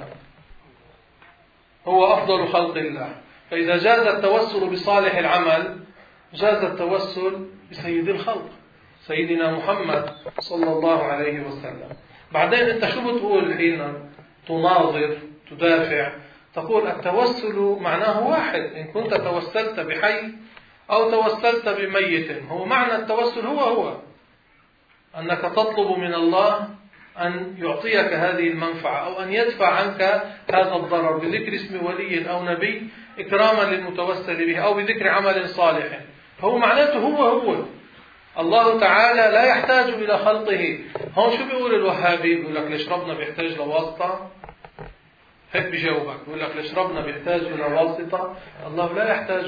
هو أفضل خلق الله. فإذا جاز التوسل بصالح العمل جاز التوسل بسيد الخلق سيدنا محمد صلى الله عليه وسلم. بعدين أنت شو بتقول حين تناظر تدافع؟ تقول التوسل معناه واحد، إن كنت توسلت بحي أو توسلت بميت، هو معنى التوسل هو أنك تطلب من الله أن يعطيك هذه المنفعة أو أن يدفع عنك هذا الضرر بذكر اسم ولي أو نبي إكراما للمتوسل به، أو بذكر عمل صالح. فهو معناته هو الله تعالى لا يحتاج إلى خلقه. هون شو بيقول الوهابي؟ بيقول لك ليش ربنا بيحتاج لواسطة؟ هيك بيجاوبك، بيقول لك ليش ربنا بيحتاج إلى واسطة؟ الله لا يحتاج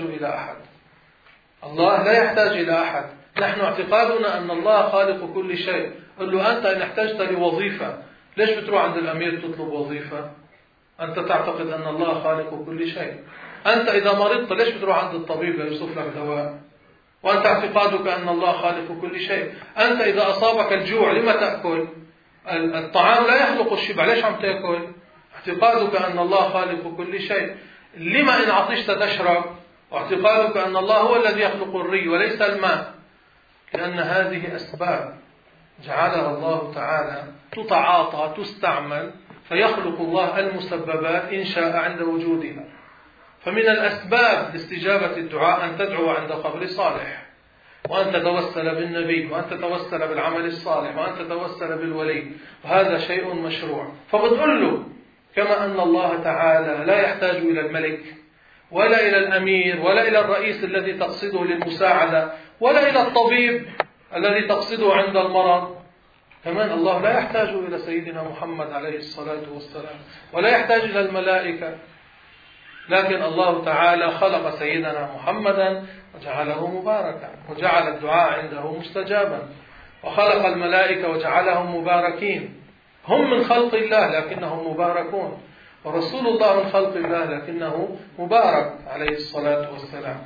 إلى أحد. نحن اعتقادنا أن الله خالق كل شيء. قل له أنت إن احتجت لوظيفة ليش بتروح عند الأمير تطلب وظيفة؟ أنت تعتقد أن الله خالق كل شيء. أنت إذا مرضت ليش بتروح عند الطبيب ليوصف لك دواء؟ وأنت اعتقادك أن الله خالق كل شيء. أنت إذا أصابك الجوع لما تأكل؟ الطعام لا يخلق الشبع، ليش عم تأكل؟ اعتقادك أن الله خالق كل شيء. لما إن عطشت تشرب؟ واعتقادك أن الله هو الذي يخلق الري وليس الماء، لأن هذه أسباب جعلها الله تعالى تتعاطى تستعمل، فيخلق الله المسببات إن شاء عند وجودها. فمن الأسباب لاستجابة الدعاء أن تدعو عند قبر صالح، وأن تتوسل بالنبي، وأن تتوسل بالعمل الصالح، وأن تتوسل بالولي، وهذا شيء مشروع. فبتقول له كما أن الله تعالى لا يحتاج إلى الملك ولا إلى الأمير ولا إلى الرئيس الذي تقصده للمساعدة ولا إلى الطبيب الذي تقصده عند المرض، كمان الله لا يحتاج إلى سيدنا محمد عليه الصلاة والسلام ولا يحتاج إلى الملائكة. لكن الله تعالى خلق سيدنا محمدا وجعله مباركا، وجعل الدعاء عنده مستجابا، وخلق الملائكة وجعلهم مباركين. هم من خلق الله لكنهم مباركون، ورسول الله من خلق الله لكنه مبارك عليه الصلاة والسلام.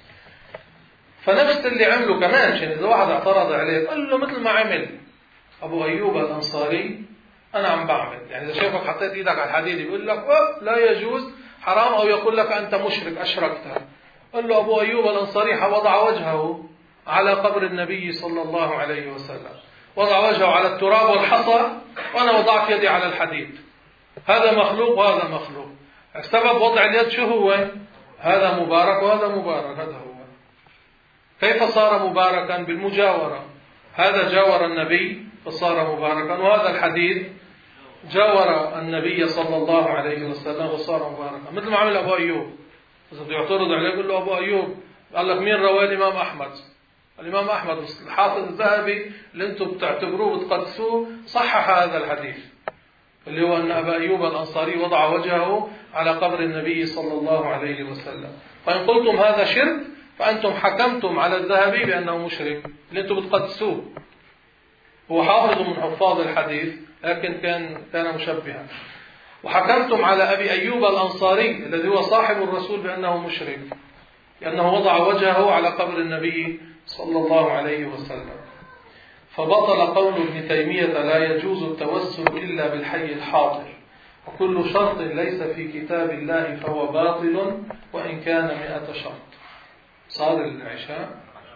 فنفس اللي عمله كمان، عشان إذا واحد اعترض عليه قال له مثل ما عمل أبو أيوب الأنصاري أنا عم بعمل، يعني إذا شافك حطيت إيدك على الحديد يقول لك لا يجوز حرام، أو يقول لك أنت مشرك أشركت. قال له أبو أيوب الأنصاري وضع وجهه على قبر النبي صلى الله عليه وسلم، وضع وجهه على التراب والحصى، وأنا وضعت يدي على الحديد. هذا مخلوق وهذا مخلوق. السبب وضع اليد شو هو؟ هذا مبارك وهذا مبارك، هذا هو. كيف صار مباركا؟ بالمجاورة. هذا جاور النبي فصار مباركا. وهذا الحديث جاور النبي صلى الله عليه وسلم وصار مباركا، مثل ما عمل أبو أيوب. إذا بده يعترض عليه يقول له أبو أيوب قال لك مين رواه؟ الإمام أحمد. الإمام أحمد الحافظ الذهبي اللي أنتم بتعتبروه بتقدسوه صحح هذا الحديث، اللي هو أن أبا أيوب الأنصاري وضع وجهه على قبر النبي صلى الله عليه وسلم. فإن قلتم هذا شرك فأنتم حكمتم على الذهبي بأنه مشرك اللي أنتم بتقدسوه. هو حافظ من حفاظ الحديث لكن كان مشبها. وحكمتم على أبي أيوب الأنصاري الذي هو صاحب الرسول بأنه مشرك لأنه وضع وجهه على قبر النبي صلى الله عليه وسلم. فبطل قول ابن تيمية لا يجوز التوسل إلا بالحي الحاضر، وكل شرط ليس في كتاب الله فهو باطل وإن كان 100 شرط. صار العشاء.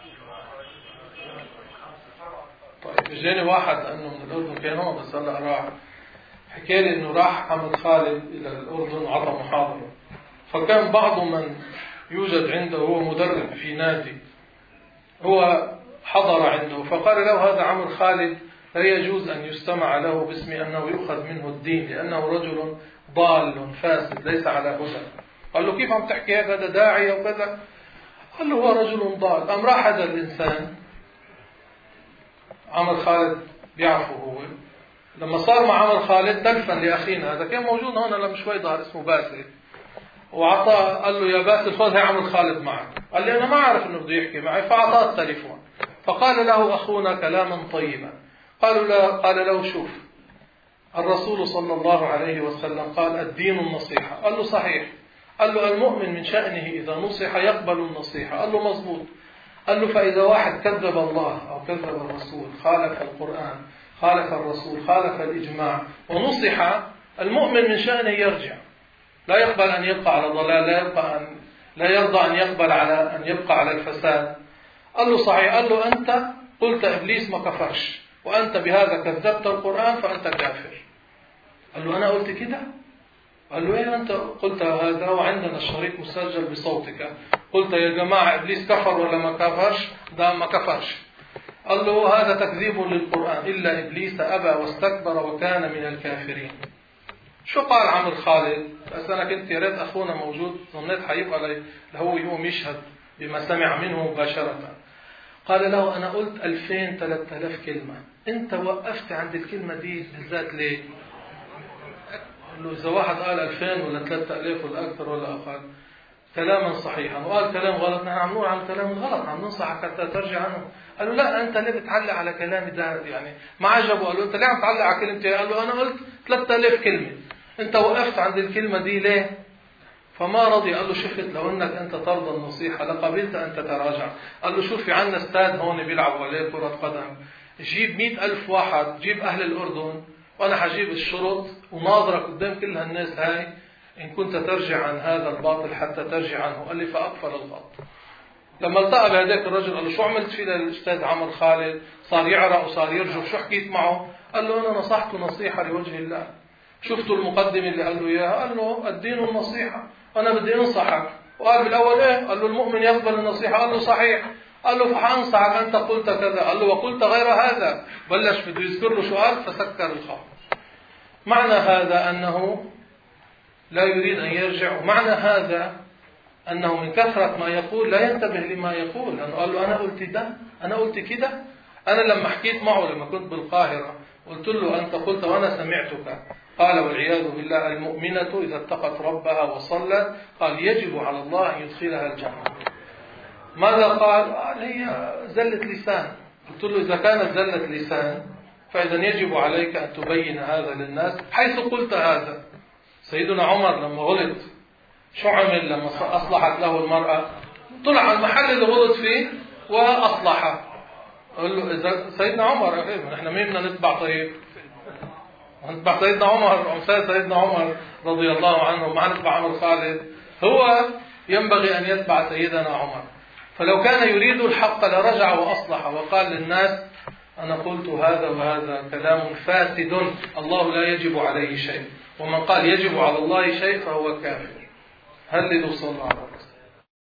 طيب اجاني واحد لأنه من الأردن كان هون بس هلا راح، حكى لي إنه راح حمد خالد إلى الأردن وعطى محاضرة، فكان بعض من يوجد عنده هو مدرب في نادي هو حضر عنده، فقال له هذا عمرو خالد لا يجوز أن يستمع له باسم أنه يؤخذ منه الدين لأنه رجل ضال فاسد ليس على هدى. قال له كيف عم تحكي هذا داعية وكذا؟ قال له هو رجل ضال. أم راح هذا الإنسان عمرو خالد بيعرفه هو، لما صار مع عمرو خالد تلفن لأخينا هذا كان موجود هون لما شوي ظهر اسمه باسل، وعطاه قال له يا باسل خذ هي عمرو خالد معك. قال لي أنا ما أعرف إنه بده يحكي معي، فأعطاه التليفون. فقال له أخونا كلاما طيبا. قال له شوف الرسول صلى الله عليه وسلم قال الدين النصيحة. قال له صحيح. قال له المؤمن من شأنه إذا نصح يقبل النصيحة. قال له مظبوط. قال له فإذا واحد كذب الله أو كذب الرسول، خالف القرآن، خالف الرسول، خالف الإجماع، ونصح، المؤمن من شأنه يرجع، لا يقبل أن يبقى على ضلال، لا يرضى أن يبقى على الفساد. قال له صحيح. قال له أنت قلت إبليس ما كفرش وأنت بهذا كذبت القرآن فأنت كافر. قال له أنا قلت كده؟ قال له إيه أنت قلت هذا وعندنا الشريط مسجل بصوتك، قلت يا جماعة إبليس كفر ولا ما كفرش؟ ده ما كفرش. قال له هذا تكذيب للقرآن إلا إبليس أبى واستكبر وكان من الكافرين. شو قال عمرو خالد؟ بس أنا كنت يا ريت أخونا موجود، ظنيت حيبقى هو يقوم يشهد بما سمع منه مباشرة. قال له أنا قلت 2000-3000 كلمة، أنت وقفت عند الكلمة دي بالذات ليه؟ قال له إذا واحد قال 2000 ولا 3000 ولا أكثر ولا أقل كلاما صحيحا وقال كلام غلط، نحن عم نقول عن كلام غلط، عم ننصحك حتى ترجع عنه. قال له لا أنت ليه بتعلق على كلامي ده؟ يعني ما عجبه. قال له أنت ليه عم تعلق على كلمتي؟ قال له أنا قلت 3000 كلمة، أنت وقفت عند الكلمة دي ليه؟ فما رضي. قال له شفت لو أنك أنت ترضى النصيحة لقبلت أن تتراجع. قال له شوف في عندنا استاد هون بيلعبوا عليه كرة قدم، جيب 100,000 واحد، جيب أهل الأردن وأنا حجيب الشرط وناظرك قدام كل هالناس هاي إن كنت ترجع عن هذا الباطل حتى ترجع عنه. قال لي فأقفل الخط. لما التقى بهذاك الرجل قال له شو عملت فيه للأستاذ عمرو خالد؟ صار يعرق وصار يرجف، شو حكيت معه؟ قال له أنا نصحته نصيحة لوجه الله. شفتوا المقدمة اللي قال له إياها؟ قال له الدين النصيحة، أنا بدي أنصحك. وقال بالأول إيه؟ قال له المؤمن يقبل النصيحة. قال له صحيح. قال له فحأنصحك أنت قلت كذا. قال له وقلت غير هذا. بلش بده يذكر له سؤال فسكر الخط. معنى هذا أنه لا يريد أن يرجع، ومعنى هذا أنه من كثرة ما يقول لا ينتبه لما يقول، لأنه قال له أنا قلت ده، أنا قلت كده. أنا لما حكيت معه لما كنت بالقاهرة قلت له أنت قلت وأنا سمعتك. قال والعياذ بالله المؤمنة إذا اتقت ربها وصلت قال يجب على الله أن يدخلها الجنة. ماذا قال؟ قال هي زلة لسان. قلت له إذا كانت زلة لسان فإذا يجب عليك أن تبين هذا للناس حيث قلت هذا. سيدنا عمر لما غلط شو عمل لما أصلحت له المرأة؟ طلع على المحل اللي غلط فيه وأصلحه. قال له إذا سيدنا عمر نحن مين بدنا نتبع؟ طيب نتبع سيدنا عمر، أمثال سيدنا عمر رضي الله عنه، ما نتبع عمرو خالد. هو ينبغي أن يتبع سيدنا عمر. فلو كان يريد الحق لرجع وأصلح وقال للناس أنا قلت هذا وهذا كلام فاسد، الله لا يجب عليه شيء، ومن قال يجب على الله شيء فهو كافر. هل صلى الله عليه وسلم.